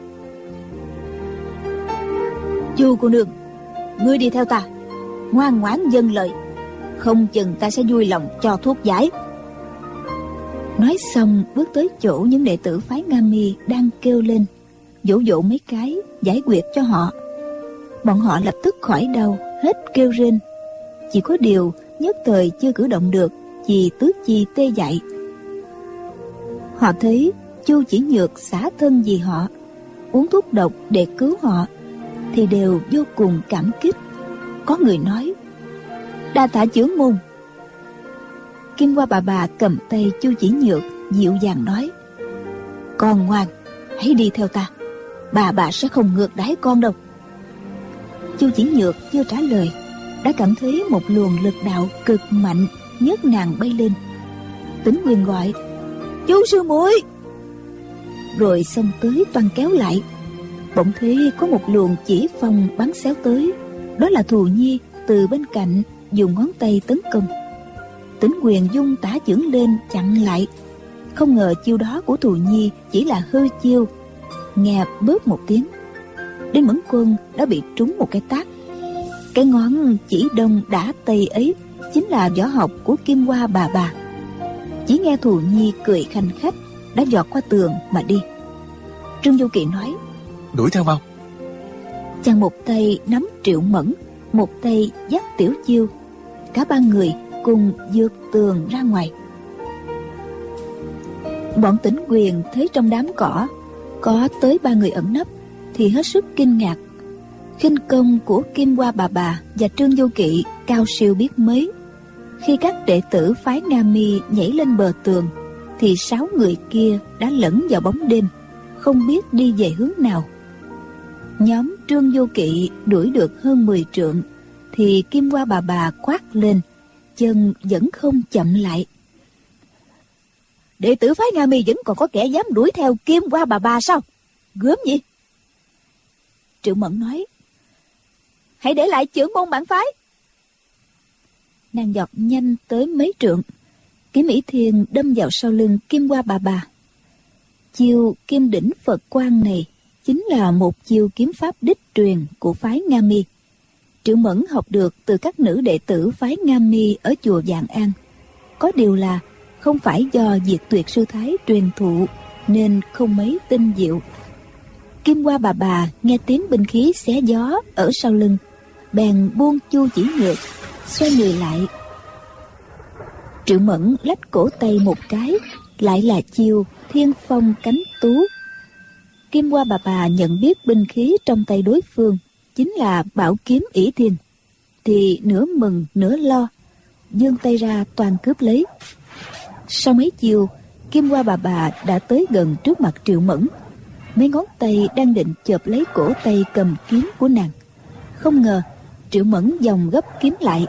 Chu cô nương, ngươi đi theo ta, ngoan ngoãn vâng lời, không chừng ta sẽ vui lòng cho thuốc giải. Nói xong bước tới chỗ những đệ tử phái Nga Mi đang kêu lên, dỗ dỗ mấy cái giải quyết cho họ. Bọn họ lập tức khỏi đau, hết kêu rên. Chỉ có điều nhất thời chưa cử động được vì tứ chi tê dại. Họ thấy Chu Chỉ Nhược xả thân vì họ, uống thuốc độc để cứu họ, thì đều vô cùng cảm kích. Có người nói: Đa tạ chưởng môn. Kim Hoa bà cầm tay Chu Chỉ Nhược dịu dàng nói: Con ngoan, hãy đi theo ta, bà sẽ không ngược đãi con đâu. Chu Chỉ Nhược chưa trả lời đã cảm thấy một luồng lực đạo cực mạnh nhấc nàng bay lên. Tĩnh Quyền gọi: Chu sư muội. Rồi xông tới toan kéo lại. Bỗng thấy có một luồng chỉ phong bắn xéo tới, đó là Thù Nhi từ bên cạnh dùng ngón tay tấn công. Tĩnh Quyền dung tả chưởng lên chặn lại. Không ngờ chiêu đó của Thù Nhi chỉ là hư chiêu. Nghe bớp một tiếng, Đinh Mẫn Quân đã bị trúng một cái tát. Cái ngón chỉ đông đã tây ấy chính là võ học của Kim Hoa bà. Chỉ nghe Thù Nhi cười khanh khách đã giọt qua tường mà đi. Trương Du Kỵ nói: Đuổi theo mau. Chàng một tay nắm Triệu Mẫn, một tay dắt Tiểu Chiêu. Cả ba người cùng vượt tường ra ngoài. Bọn Tĩnh Quyền thấy trong đám cỏ có tới ba người ẩn nấp thì hết sức kinh ngạc. Khinh công của Kim Hoa bà và Trương Du Kỵ cao siêu biết mấy. Khi các đệ tử phái Nga Mi nhảy lên bờ tường thì 6 người kia đã lẫn vào bóng đêm, không biết đi về hướng nào. Nhóm Trương Du Kỵ đuổi được hơn 10 trượng thì Kim Hoa bà quát lên, chân vẫn không chậm lại: Đệ tử phái Nga Mi vẫn còn có kẻ dám đuổi theo Kim Hoa bà sao? Gớm gì? Triệu Mẫn nói: Hãy để lại chưởng môn bản phái. Nàng giọt nhanh tới mấy trượng, kiếm ỷ thiên đâm vào sau lưng Kim Hoa bà. Chiêu Kim Đỉnh Phật Quang này chính là một chiêu kiếm pháp đích truyền của phái Nga Mi. Triệu Mẫn học được từ các nữ đệ tử phái Nga Mi ở chùa Vạn An. Có điều là không phải do Diệt Tuyệt sư thái truyền thụ nên không mấy tinh diệu. Kim Hoa bà nghe tiếng binh khí xé gió ở sau lưng, bèn buông Chu Chỉ Nhược, xoay người lại. Triệu Mẫn lách cổ tay một cái, lại là chiêu thiên phong cánh tú. Kim Hoa Bà Bà nhận biết binh khí trong tay đối phương chính là bảo kiếm ỷ thiên, thì nửa mừng nửa lo, giương tay ra toàn cướp lấy. Sau mấy chiêu, Kim Hoa Bà Bà đã tới gần trước mặt Triệu Mẫn. Mấy ngón tay đang định chộp lấy cổ tay cầm kiếm của nàng, không ngờ Triệu Mẫn vòng gấp kiếm lại.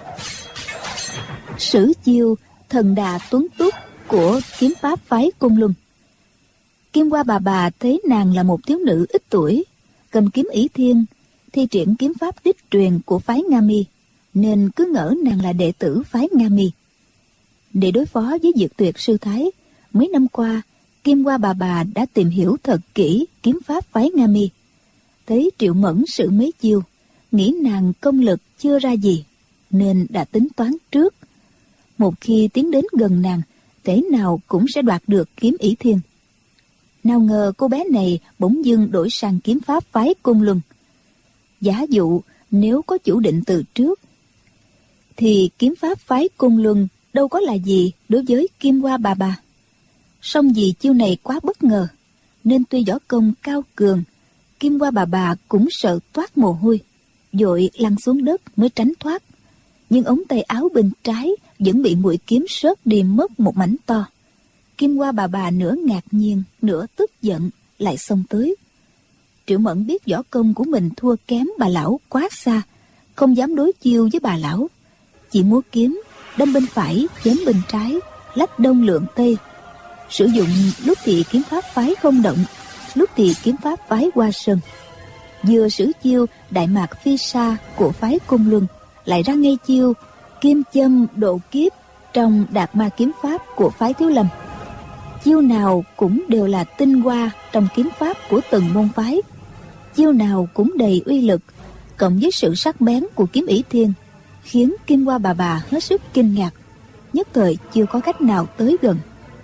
Sử chiêu thần đà tuấn túc của kiếm pháp phái Côn Luân. Kim Hoa Bà Bà thấy nàng là một thiếu nữ ít tuổi, cầm kiếm ỷ thiên, thi triển kiếm pháp đích truyền của phái Nga Mi, nên cứ ngỡ nàng là đệ tử phái Nga Mi. Để đối phó với Diệt Tuyệt sư thái, mấy năm qua Kim Hoa Bà Bà đã tìm hiểu thật kỹ kiếm pháp phái Nga Mi. Thấy Triệu Mẫn sử mấy chiêu, nghĩ nàng công lực chưa ra gì, nên đã tính toán trước. Một khi tiến đến gần nàng, thế nào cũng sẽ đoạt được kiếm ỷ thiên. Nào ngờ cô bé này bỗng dưng đổi sang kiếm pháp phái Côn Luân. Giả dụ nếu có chủ định từ trước, thì kiếm pháp phái Côn Luân đâu có là gì đối với Kim Hoa Bà Bà. Song vì chiêu này quá bất ngờ, nên tuy võ công cao cường, Kim Hoa Bà Bà cũng sợ toát mồ hôi, vội lăn xuống đất mới tránh thoát. Nhưng ống tay áo bên trái vẫn bị mũi kiếm sớt đi mất một mảnh to. Kim Hoa Bà Bà nửa ngạc nhiên, nửa tức giận, lại xông tới. Triệu Mẫn biết võ công của mình thua kém bà lão quá xa, không dám đối chiêu với bà lão. Chỉ múa kiếm, đâm bên phải, chém bên trái, lách đông lượng tây. Sử dụng lúc thì kiếm pháp phái Không Động, lúc thì kiếm pháp phái Hoa Sơn. Vừa sử chiêu Đại Mạc Phi Sa của phái Côn Luân, lại ra ngay chiêu Kim Châm Độ Kiếp trong Đạt Ma kiếm pháp của phái Thiếu Lâm. Chiêu nào cũng đều là tinh hoa trong kiếm pháp của từng môn phái. Chiêu nào cũng đầy uy lực, cộng với sự sắc bén của kiếm ỷ thiên, khiến Kim Hoa Bà Bà hết sức kinh ngạc, nhất thời chưa có cách nào tới gần.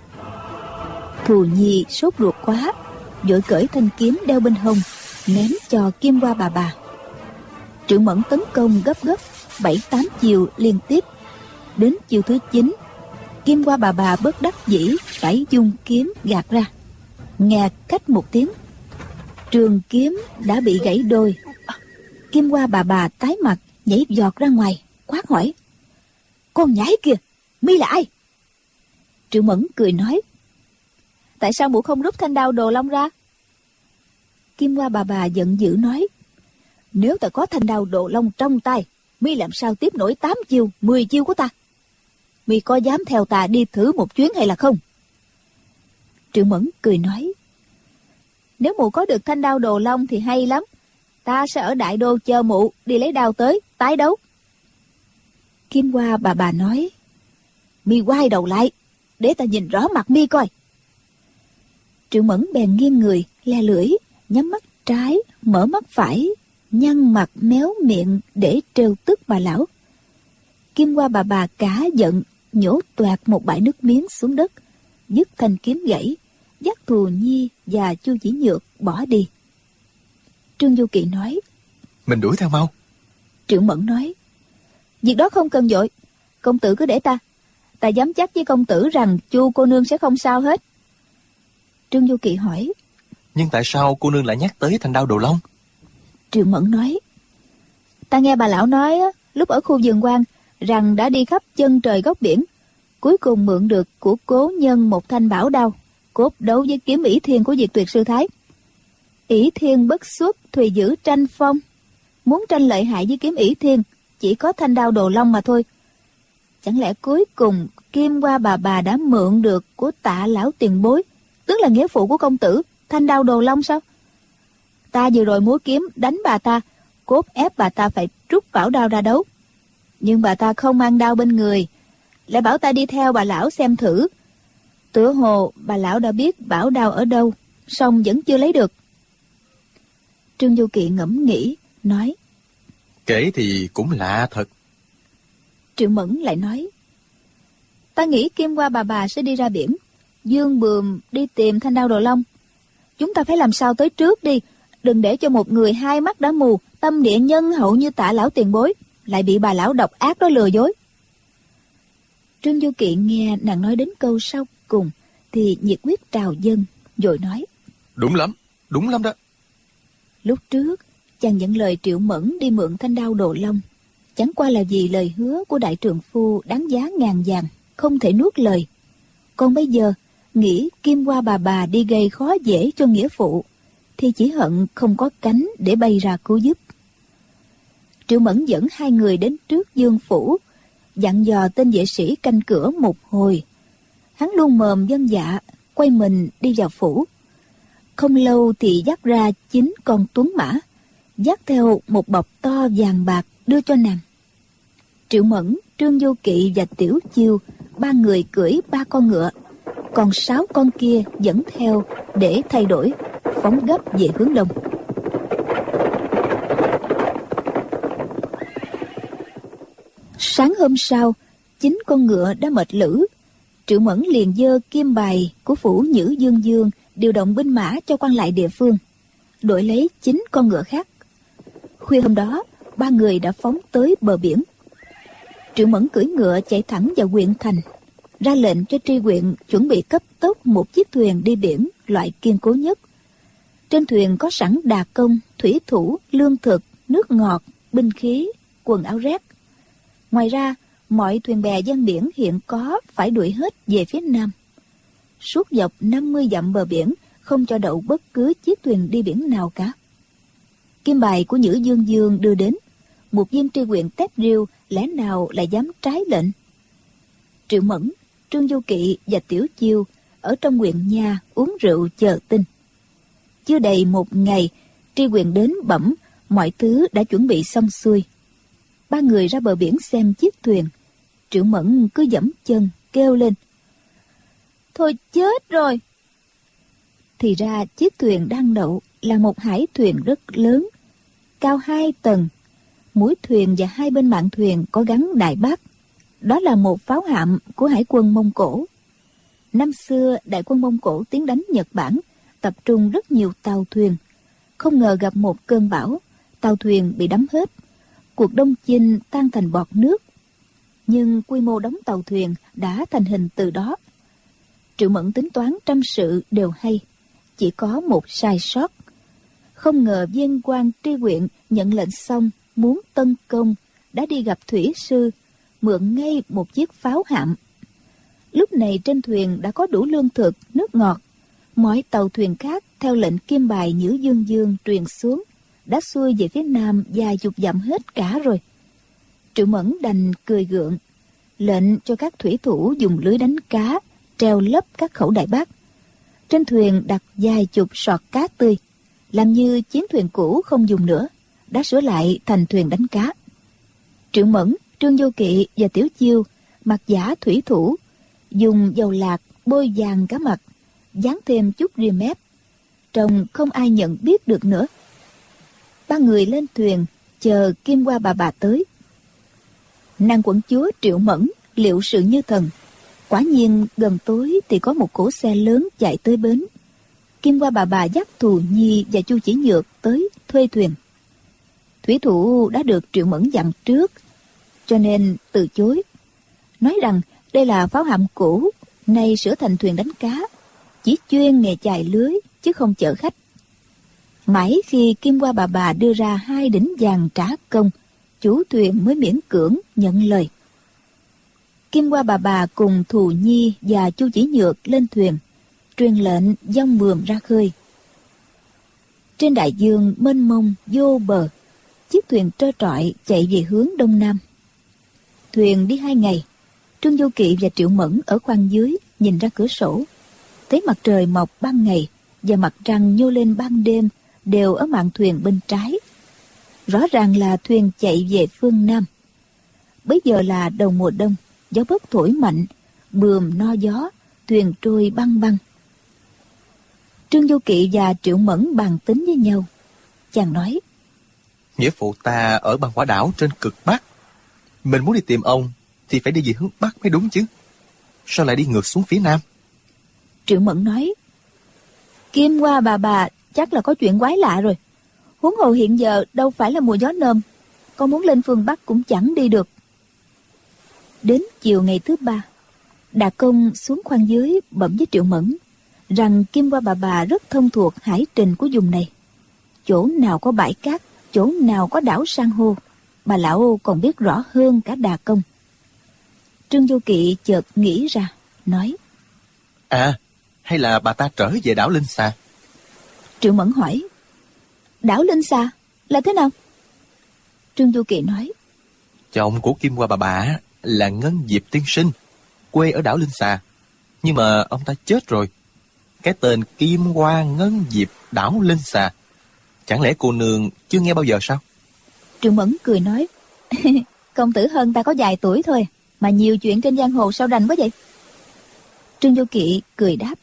Thù Nhi sốt ruột quá, vội cởi thanh kiếm đeo bên hông, ném cho Kim Hoa Bà Bà. Triệu Mẫn tấn công gấp 7-8 chiều liên tiếp. Đến chiều thứ 9, Kim Hoa Bà Bà bất đắc dĩ phải dùng kiếm gạt ra. Nghe cách một tiếng, trường kiếm đã bị gãy đôi. Kim Hoa Bà Bà tái mặt, nhảy giọt ra ngoài, quát hỏi: "Con nhái kìa, mi là ai?" Triệu Mẫn cười nói: "Tại sao mụ không rút thanh đao Đồ Long ra?" Kim Hoa Bà Bà giận dữ nói: "Nếu ta có thanh đao Đồ Long trong tay, mi làm sao tiếp nổi 8 chiêu, 10 chiêu của ta? Mi có dám theo ta đi thử một chuyến hay là không?" Triệu Mẫn cười nói: "Nếu mụ có được thanh đao Đồ Long thì hay lắm. Ta sẽ ở Đại Đô chờ mụ đi lấy đao tới, tái đấu." Kim Hoa Bà Bà nói: "Mi quay đầu lại, để ta nhìn rõ mặt mi coi." Triệu Mẫn bèn nghiêng người, le lưỡi, nhắm mắt trái, mở mắt phải, nhăn mặt méo miệng để trêu tức bà lão. Kim Hoa Bà Bà cả giận, nhổ toạc một bãi nước miếng xuống đất, dứt thanh kiếm gãy, dắt Thù Nhi và Chu Chỉ Nhược bỏ đi. Trương Du Kỵ nói: "Mình đuổi theo mau." Triệu Mẫn nói: "Việc đó không cần vội, công tử cứ để ta. Ta dám chắc với công tử rằng Chu cô nương sẽ không sao hết." Trương Du Kỵ hỏi: "Nhưng tại sao cô nương lại nhắc tới thanh đao Đồ Long?" Triệu Mẫn nói: "Ta nghe bà lão nói lúc ở khu vườn quan rằng đã đi khắp chân trời góc biển, cuối cùng mượn được của cố nhân một thanh bảo đao, cốt đấu với kiếm ỷ thiên của Diệt Tuyệt sư thái. ỷ thiên bất xuất, thùy giữ tranh phong. Muốn tranh lợi hại với kiếm ỷ thiên, chỉ có thanh đao Đồ Long mà thôi. Chẳng lẽ cuối cùng Kim Hoa Bà Bà đã mượn được của Tạ lão tiền bối, tức là nghĩa phụ của công tử, thanh đao Đồ Long sao? Ta vừa rồi múa kiếm đánh bà ta, cốt ép bà ta phải rút bảo đao ra đấu. Nhưng bà ta không mang đao bên người, lại bảo ta đi theo bà lão xem thử. Tựa hồ bà lão đã biết bảo đao ở đâu, song vẫn chưa lấy được." Trương Du Kỵ ngẫm nghĩ, nói: "Kể thì cũng lạ thật." Triệu Mẫn lại nói: "Ta nghĩ Kim Hoa Bà Bà sẽ đi ra biển, Dương Bườm đi tìm thanh đao Đồ Long. Chúng ta phải làm sao tới trước đi, đừng để cho một người hai mắt đã mù, tâm địa nhân hậu như Tạ lão tiền bối lại bị bà lão độc ác đó lừa dối." Trương Du Kỵ nghe nàng nói đến câu sau cùng thì nhiệt huyết trào dâng, rồi nói: đúng lắm đó. Lúc trước chàng nhận lời Triệu Mẫn đi mượn thanh đao Đồ Long, chẳng qua là vì lời hứa của đại trượng phu đáng giá ngàn vàng, không thể nuốt lời. Còn bây giờ nghĩ Kim Hoa bà đi gây khó dễ cho nghĩa phụ, thì chỉ hận không có cánh để bay ra cứu giúp. Triệu Mẫn dẫn hai người đến trước Dương phủ, dặn dò tên vệ sĩ canh cửa một hồi. Hắn luôn mồm vâng dạ, quay mình đi vào phủ. Không lâu thì dắt ra 9 con tuấn mã, dắt theo một bọc to vàng bạc đưa cho nàng. Triệu Mẫn, Trương Vô Kỵ và Tiểu Chiêu, 3 người cưỡi 3 con ngựa, còn 6 con kia dẫn theo để thay đổi, phóng gấp về hướng đông. Sáng hôm sau, 9 con ngựa đã mệt lử. Triệu Mẫn liền giơ kim bài của phủ Nhữ Dương Dương điều động binh mã cho quan lại địa phương, đổi lấy 9 con ngựa khác. Khuya hôm đó, 3 người đã phóng tới bờ biển. Triệu Mẫn cưỡi ngựa chạy thẳng vào huyện thành, ra lệnh cho tri huyện chuẩn bị cấp tốc một chiếc thuyền đi biển loại kiên cố nhất. Trên thuyền có sẵn đà công, thủy thủ, lương thực, nước ngọt, binh khí, quần áo rét. Ngoài ra, mọi thuyền bè ven biển hiện có phải đuổi hết về phía nam. Suốt dọc 50 dặm bờ biển không cho đậu bất cứ chiếc thuyền đi biển nào cả. Kim bài của Nhữ Dương Dương đưa đến, một viên tri huyện tép riêu lẽ nào lại dám trái lệnh. Triệu Mẫn, Trương Du Kỵ và Tiểu Chiêu ở trong huyện nhà uống rượu chờ tin. Chưa đầy một ngày, tri huyện đến bẩm mọi thứ đã chuẩn bị xong xuôi. 3 người ra bờ biển xem chiếc thuyền. Triệu Mẫn cứ giẫm chân kêu lên: Thôi chết rồi! Thì ra chiếc thuyền đang đậu là một hải thuyền rất lớn, cao 2 tầng. Mũi thuyền và 2 bên mạn thuyền có gắn đại bác. Đó là một pháo hạm của hải quân Mông Cổ. Năm xưa đại quân Mông Cổ tiến đánh Nhật Bản, tập trung rất nhiều tàu thuyền. Không ngờ gặp một cơn bão, tàu thuyền bị đắm hết. Cuộc đông chinh tan thành bọt nước. Nhưng quy mô đóng tàu thuyền đã thành hình từ đó. Triệu Mẫn tính toán trăm sự đều hay, chỉ có một sai sót. Không ngờ viên quan tri huyện nhận lệnh xong muốn tấn công, đã đi gặp thủy sư, mượn ngay một chiếc pháo hạm. Lúc này trên thuyền đã có đủ lương thực, nước ngọt. Mọi tàu thuyền khác theo lệnh kim bài Nhữ Dương Dương truyền xuống, đã xuôi về phía nam vài chục dặm hết cả rồi. Triệu Mẫn đành cười gượng, lệnh cho các thủy thủ dùng lưới đánh cá, treo lấp các khẩu đại bác. Trên thuyền đặt vài chục sọt cá tươi, làm như chiến thuyền cũ không dùng nữa, đã sửa lại thành thuyền đánh cá. Triệu Mẫn, Trương Vô Kỵ và Tiểu Chiêu mặc giả thủy thủ, dùng dầu lạc bôi vàng cá mặt, dán thêm chút ria mép, trông không ai nhận biết được nữa. 3 người lên thuyền chờ Kim Hoa bà tới. Nàng quận chúa Triệu Mẫn liệu sự như thần. Quả nhiên gần tối thì có một cỗ xe lớn chạy tới bến. Kim Hoa bà dắt Thù Nhi và Chu Chỉ Nhược tới thuê thuyền. Thủy thủ đã được Triệu Mẫn dặn trước, cho nên từ chối, nói rằng đây là pháo hạm cũ, nay sửa thành thuyền đánh cá, chỉ chuyên nghề chài lưới chứ không chở khách. Mãi khi Kim Hoa bà đưa ra 2 đỉnh vàng trả công, chủ thuyền mới miễn cưỡng nhận lời. Kim Hoa bà cùng Thù Nhi và Chu Chỉ Nhược lên thuyền, truyền lệnh dong buồm ra khơi. Trên đại dương mênh mông vô bờ, chiếc thuyền trơ trọi chạy về hướng đông nam. Thuyền đi 2 ngày, Trương Vô Kỵ và Triệu Mẫn ở khoang dưới nhìn ra cửa sổ, thấy mặt trời mọc ban ngày và mặt trăng nhô lên ban đêm đều ở mạn thuyền bên trái. Rõ ràng là thuyền chạy về phương nam. Bây giờ là đầu mùa đông, gió bấc thổi mạnh, buồm no gió, thuyền trôi băng băng. Trương Vô Kỵ và Triệu Mẫn bàn tính với nhau. Chàng nói: Nghĩa phụ ta ở bằng quả đảo trên cực Bắc. Mình muốn đi tìm ông thì phải đi về hướng Bắc mới đúng chứ. Sao lại đi ngược xuống phía Nam? Triệu Mẫn nói: Kim Hoa bà chắc là có chuyện quái lạ rồi. Huống hồ hiện giờ đâu phải là mùa gió nôm, con muốn lên phương Bắc cũng chẳng đi được. Đến chiều ngày thứ 3, Đà Công xuống khoang dưới bẩm với Triệu Mẫn rằng Kim Qua Bà rất thông thuộc hải trình của vùng này. Chỗ nào có bãi cát, chỗ nào có đảo san hô, bà lão còn biết rõ hơn cả Đà Công. Trương Vô Kỵ chợt nghĩ ra, nói: À, hay là bà ta trở về đảo Linh Xà? Triệu Mẫn hỏi: Đảo Linh Xà là thế nào? Trương Vô Kỵ nói: Chồng của Kim Qua Bà là Ngân Diệp tiên sinh, quê ở đảo Linh Xà, nhưng mà ông ta chết rồi. Cái tên Kim Qua Ngân Diệp đảo Linh Xà, chẳng lẽ cô nương chưa nghe bao giờ sao? Triệu Mẫn cười nói: Công tử hơn ta có vài tuổi thôi, mà nhiều chuyện trên giang hồ sao rành quá vậy? Trương Vô Kỵ cười đáp: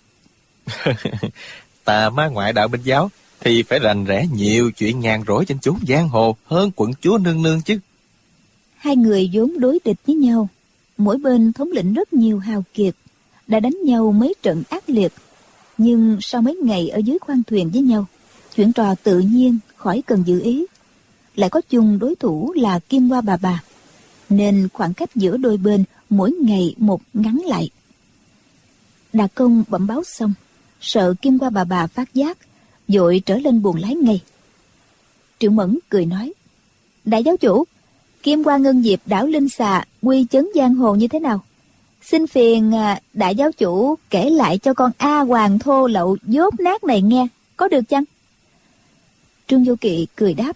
Ta má ngoại đạo Binh giáo thì phải rành rẽ nhiều chuyện nhàn rỗi trên chốn giang hồ hơn quận chúa nương nương chứ. Hai người vốn đối địch với nhau, mỗi bên thống lĩnh rất nhiều hào kiệt, đã đánh nhau mấy trận ác liệt, nhưng sau mấy ngày ở dưới khoang thuyền với nhau, chuyện trò tự nhiên khỏi cần giữ ý. Lại có chung đối thủ là Kim Qua Bà, nên khoảng cách giữa đôi bên mỗi ngày một ngắn lại. Đà Công bẩm báo xong, sợ Kim Qua Bà phát giác, vội trở lên buồng lái ngay. Triệu Mẫn cười nói: Đại giáo chủ, Kim Qua Ngân Diệp đảo Linh Xà quy chấn giang hồ như thế nào? Xin phiền đại giáo chủ kể lại cho con A Hoàng thô lậu dốt nát này nghe, có được chăng? Trương Vô Kỵ cười đáp: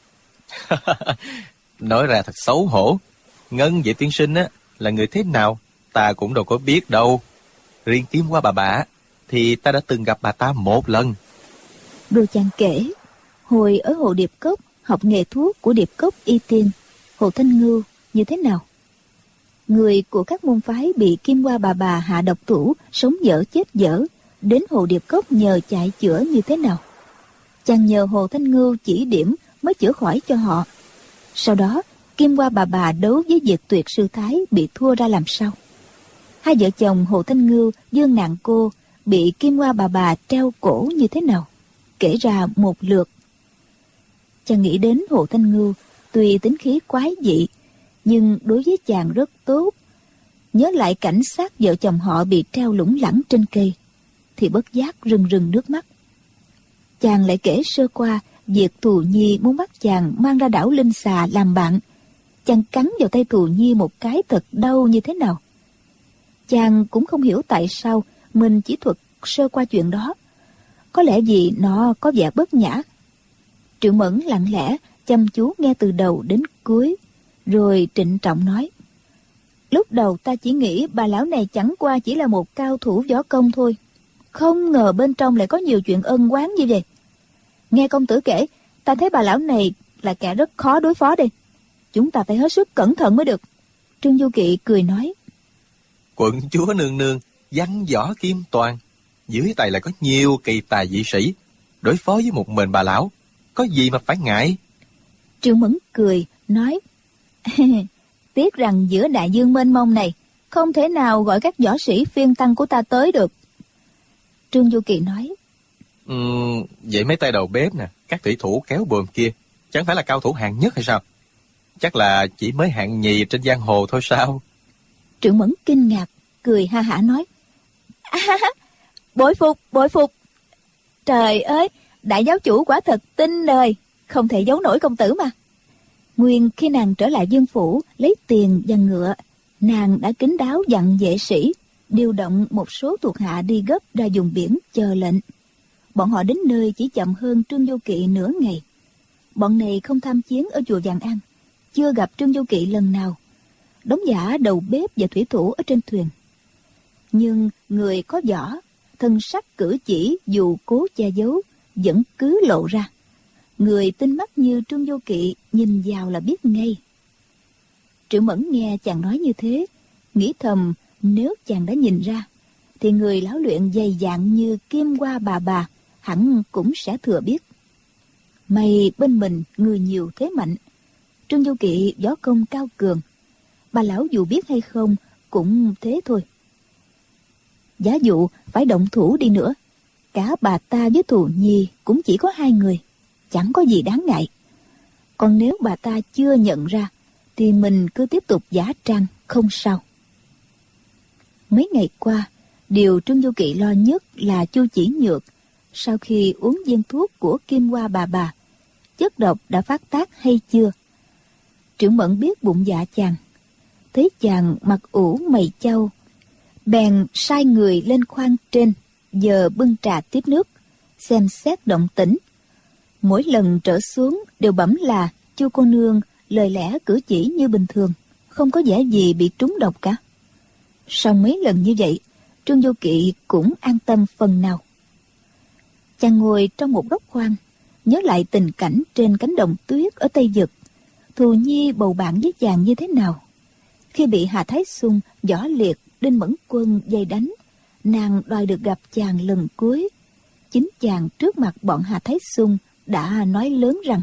Nói ra thật xấu hổ. Ngân Diệp tiên sinh á là người thế nào ta cũng đâu có biết đâu. Riêng Kim Qua Bà thì ta đã từng gặp bà ta một lần. Rồi chàng kể, hồi ở Hồ Điệp Cốc học nghề thuốc của Điệp Cốc Y Tiên, Hồ Thanh Ngưu như thế nào. Người của các môn phái bị Kim Qua Bà hạ độc thủ, sống dở chết dở, đến Hồ Điệp Cốc nhờ chạy chữa như thế nào. Chàng nhờ Hồ Thanh Ngưu chỉ điểm mới chữa khỏi cho họ. Sau đó Kim Qua Bà đấu với Diệt Tuyệt sư thái bị thua ra làm sao. Hai vợ chồng Hồ Thanh Ngưu, Dương Nạn Cô bị Kim Qua Bà treo cổ như thế nào, kể ra một lượt. Chàng nghĩ đến Hồ Thanh Ngưu tuy tính khí quái dị, nhưng đối với chàng rất tốt. Nhớ lại cảnh xác vợ chồng họ bị treo lủng lẳng trên cây, thì bất giác rưng rưng nước mắt. Chàng lại kể sơ qua việc Thù Nhi muốn bắt chàng mang ra đảo Linh Xà làm bạn. Chàng cắn vào tay Thù Nhi một cái thật đau như thế nào. Chàng cũng không hiểu tại sao mình chỉ thuật sơ qua chuyện đó. Có lẽ vì nó có vẻ bất nhã. Triệu Mẫn lặng lẽ chăm chú nghe từ đầu đến cuối, rồi trịnh trọng nói: Lúc đầu ta chỉ nghĩ bà lão này chẳng qua chỉ là một cao thủ võ công thôi, không ngờ bên trong lại có nhiều chuyện ân oán như vậy. Nghe công tử kể, ta thấy bà lão này là kẻ rất khó đối phó đây. Chúng ta phải hết sức cẩn thận mới được. Trương Vô Kỵ cười nói: Quận chúa nương nương văn võ kim toàn, dưới tay lại có nhiều kỳ tài dị sĩ, đối phó với một mình bà lão có gì mà phải ngại. Triệu Mẫn cười nói: Tiếc rằng giữa đại dương mênh mông này không thể nào gọi các võ sĩ phiên tăng của ta tới được. Trương Vô Kỵ nói: Vậy mấy tay đầu bếp nè, các thủy thủ kéo bờm kia chẳng phải là cao thủ hạng nhất hay sao? Chắc là chỉ mới hạng nhì trên giang hồ thôi sao? Triệu Mẫn kinh ngạc, cười ha hả nói: Bội phục, bội phục. Trời ơi, đại giáo chủ quả thật tinh lời, không thể giấu nổi công tử mà. Nguyên khi nàng trở lại Dương phủ lấy tiền và ngựa, nàng đã kín đáo dặn vệ sĩ điều động một số thuộc hạ đi gấp ra vùng biển chờ lệnh. Bọn họ đến nơi chỉ chậm hơn Trương Vô Kỵ nửa ngày. Bọn này không tham chiến ở chùa Vạn An, chưa gặp Trương Vô Kỵ lần nào. Đóng giả đầu bếp và thủy thủ ở trên thuyền. Nhưng người có võ, thân sắc cử chỉ dù cố che giấu vẫn cứ lộ ra. Người tinh mắt như Trương Vô Kỵ nhìn vào là biết ngay. Triệu Mẫn nghe chàng nói như thế, nghĩ thầm nếu chàng đã nhìn ra, thì người lão luyện dày dạn như Kim Qua bà hẳn cũng sẽ thừa biết. May bên mình người nhiều thế mạnh, Trương Vô Kỵ võ công cao cường, bà lão dù biết hay không cũng thế thôi. Giả dụ phải động thủ đi nữa, cả bà ta với Thù Nhi cũng chỉ có hai người, chẳng có gì đáng ngại. Còn nếu bà ta chưa nhận ra, thì mình cứ tiếp tục giả trang không sao. Mấy ngày qua, điều Trương Du Kỵ lo nhất là Chu Chỉ Nhược. Sau khi uống viên thuốc của Kim Hoa bà, chất độc đã phát tác hay chưa? Trưởng Mẫn biết bụng dạ chàng, thấy chàng mặt ủ mày chau, bèn sai người lên khoang trên, giờ bưng trà tiếp nước, xem xét động tĩnh. Mỗi lần trở xuống đều bẩm là Chu cô nương lời lẽ cử chỉ như bình thường, không có vẻ gì bị trúng độc cả. Sau mấy lần như vậy, Trương Du Kỵ cũng an tâm phần nào. Chàng ngồi trong một góc khoang, nhớ lại tình cảnh trên cánh đồng tuyết ở Tây Vực. Thù Nhi bầu bạn với chàng như thế nào? Khi bị Hà Thái Xung, Võ Liệt, Đinh Mẫn Quân vây đánh, nàng đòi được gặp chàng lần cuối. Chính chàng trước mặt bọn Hà Thái Xung đã nói lớn rằng: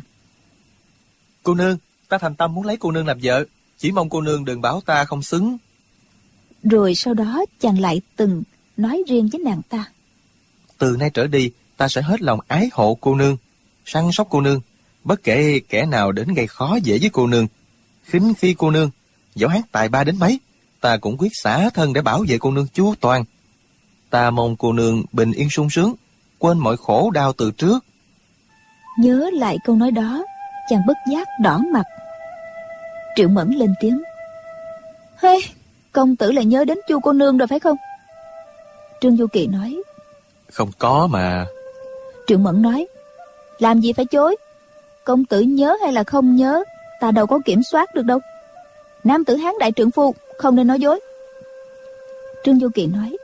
Cô nương, ta thành tâm muốn lấy cô nương làm vợ, chỉ mong cô nương đừng bảo ta không xứng. Rồi sau đó chàng lại từng nói riêng với nàng ta: Từ nay trở đi, ta sẽ hết lòng ái hộ cô nương, săn sóc cô nương, bất kể kẻ nào đến gây khó dễ với cô nương, khinh khi cô nương, dẫu hắn tài ba đến mấy, ta cũng quyết xả thân để bảo vệ cô nương chu toàn. Ta mong cô nương bình yên sung sướng, quên mọi khổ đau từ trước. Nhớ lại câu nói đó, chàng bất giác đỏ mặt. Triệu Mẫn lên tiếng: Hey, công tử lại nhớ đến Chu cô nương rồi phải không? Trương Du Kỵ nói: Không có mà. Triệu Mẫn nói: Làm gì phải chối, công tử nhớ hay là không nhớ, ta đâu có kiểm soát được đâu. Nam tử Hán đại trượng phu không nên nói dối. Trương Du Kỵ nói: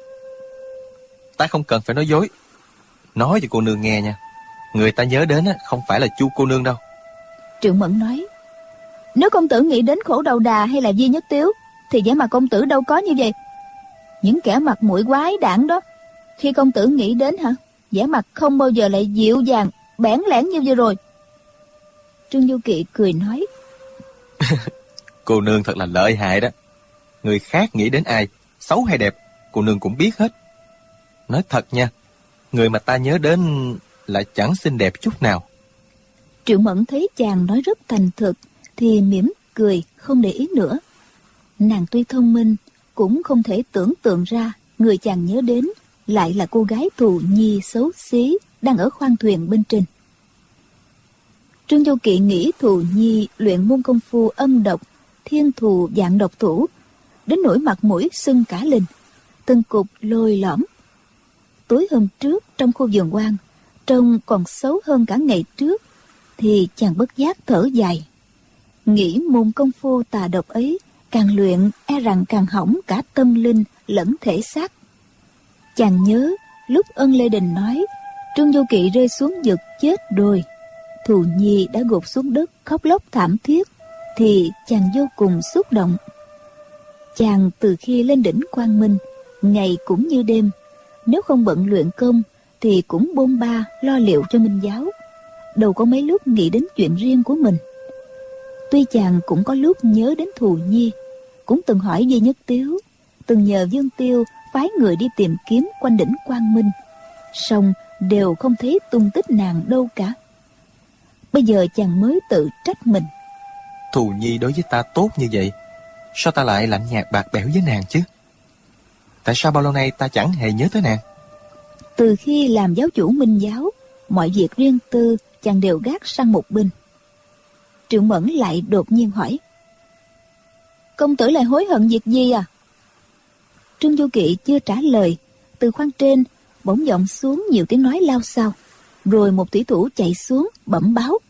Ta không cần phải nói dối. Nói cho cô nương nghe nha, người ta nhớ đến không phải là Chu cô nương đâu. Triệu Mẫn nói: Nếu công tử nghĩ đến Khổ Đầu Đà hay là Di Nhất Tiếu, thì vẻ mặt công tử đâu có như vậy. Những kẻ mặt mũi quái đản đó, khi công tử nghĩ đến vẻ mặt không bao giờ lại dịu dàng bẽn lẽn như vừa rồi. Trương Du Kỵ cười nói: Cô nương thật là lợi hại đó. Người khác nghĩ đến ai, xấu hay đẹp, cô nương cũng biết hết. Nói thật nha, người mà ta nhớ đến lại chẳng xinh đẹp chút nào. Triệu Mẫn thấy chàng nói rất thành thực thì mỉm cười không để ý nữa. Nàng tuy thông minh, cũng không thể tưởng tượng ra người chàng nhớ đến lại là cô gái Thù Nhi xấu xí đang ở khoang thuyền bên trên. Trương Du Kỵ nghĩ Thù Nhi luyện môn công phu âm độc, thiên thù dạng độc thủ, đến nỗi mặt mũi sưng cả lên, từng cục lồi lõm. Tối hôm trước trong khu vườn hoang, trông còn xấu hơn cả ngày trước, thì chàng bất giác thở dài, nghĩ môn công phu tà độc ấy càng luyện e rằng càng hỏng cả tâm linh lẫn thể xác. Chàng nhớ lúc Ân Lê Đình nói Trương Du Kỵ rơi xuống vực chết rồi, Thù Nhi đã gục xuống đất khóc lóc thảm thiết, thì chàng vô cùng xúc động. Chàng từ khi lên đỉnh Quang Minh, ngày cũng như đêm, nếu không bận luyện công thì cũng bôn ba lo liệu cho Minh giáo, đâu có mấy lúc nghĩ đến chuyện riêng của mình. Tuy chàng cũng có lúc nhớ đến Thù Nhi, cũng từng hỏi Di Nhất Tiếu, từng nhờ Dương Tiêu phái người đi tìm kiếm quanh đỉnh Quang Minh, song đều không thấy tung tích nàng đâu cả. Bây giờ chàng mới tự trách mình. Thù Nhi đối với ta tốt như vậy, sao ta lại lạnh nhạt bạc bẽo với nàng chứ? Tại sao bao lâu nay ta chẳng hề nhớ tới nàng? Từ khi làm giáo chủ Minh giáo, mọi việc riêng tư chàng đều gác sang một bên. Triệu Mẫn lại đột nhiên hỏi: Công tử lại hối hận việc gì à? Trương Du Kỵ chưa trả lời, từ khoang trên bỗng vọng xuống nhiều tiếng nói lao xao, rồi một thủy thủ chạy xuống bẩm báo: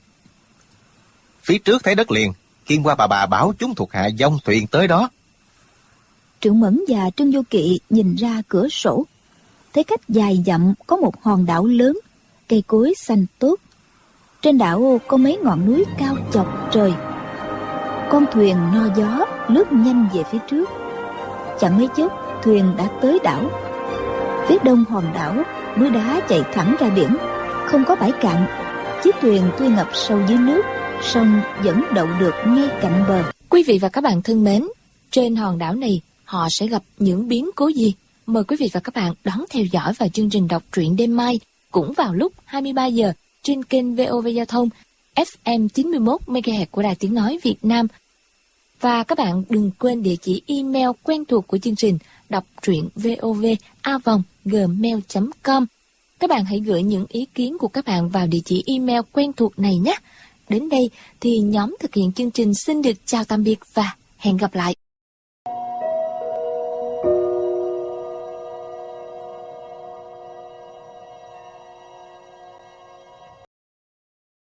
Phía trước thấy đất liền, Kim Hoa bà bảo chúng thuộc hạ dông thuyền tới đó. Triệu Mẫn và Trương Du Kỵ nhìn ra cửa sổ, thấy cách dài dặm có một hòn đảo lớn, cây cối xanh tốt. Trên đảo có mấy ngọn núi cao chọc trời. Con thuyền no gió lướt nhanh về phía trước. Chẳng mấy chốc thuyền đã tới đảo. Phía đông hòn đảo, núi đá chạy thẳng ra biển, không có bãi cạn. Chiếc thuyền tuy ngập sâu dưới nước, song vẫn đậu được ngay cạnh bờ. Quý vị và các bạn thân mến, trên hòn đảo này họ sẽ gặp những biến cố gì? Mời quý vị và các bạn đón theo dõi vào chương trình đọc truyện đêm mai, cũng vào lúc 23 giờ trên kênh VOV Giao thông FM 91 MHz của Đài Tiếng nói Việt Nam. Và các bạn đừng quên địa chỉ email quen thuộc của chương trình đọc.truyện.vov@gmail.com. Các bạn hãy gửi những ý kiến của các bạn vào địa chỉ email quen thuộc này nhé. Đến đây thì nhóm thực hiện chương trình xin được chào tạm biệt và hẹn gặp lại.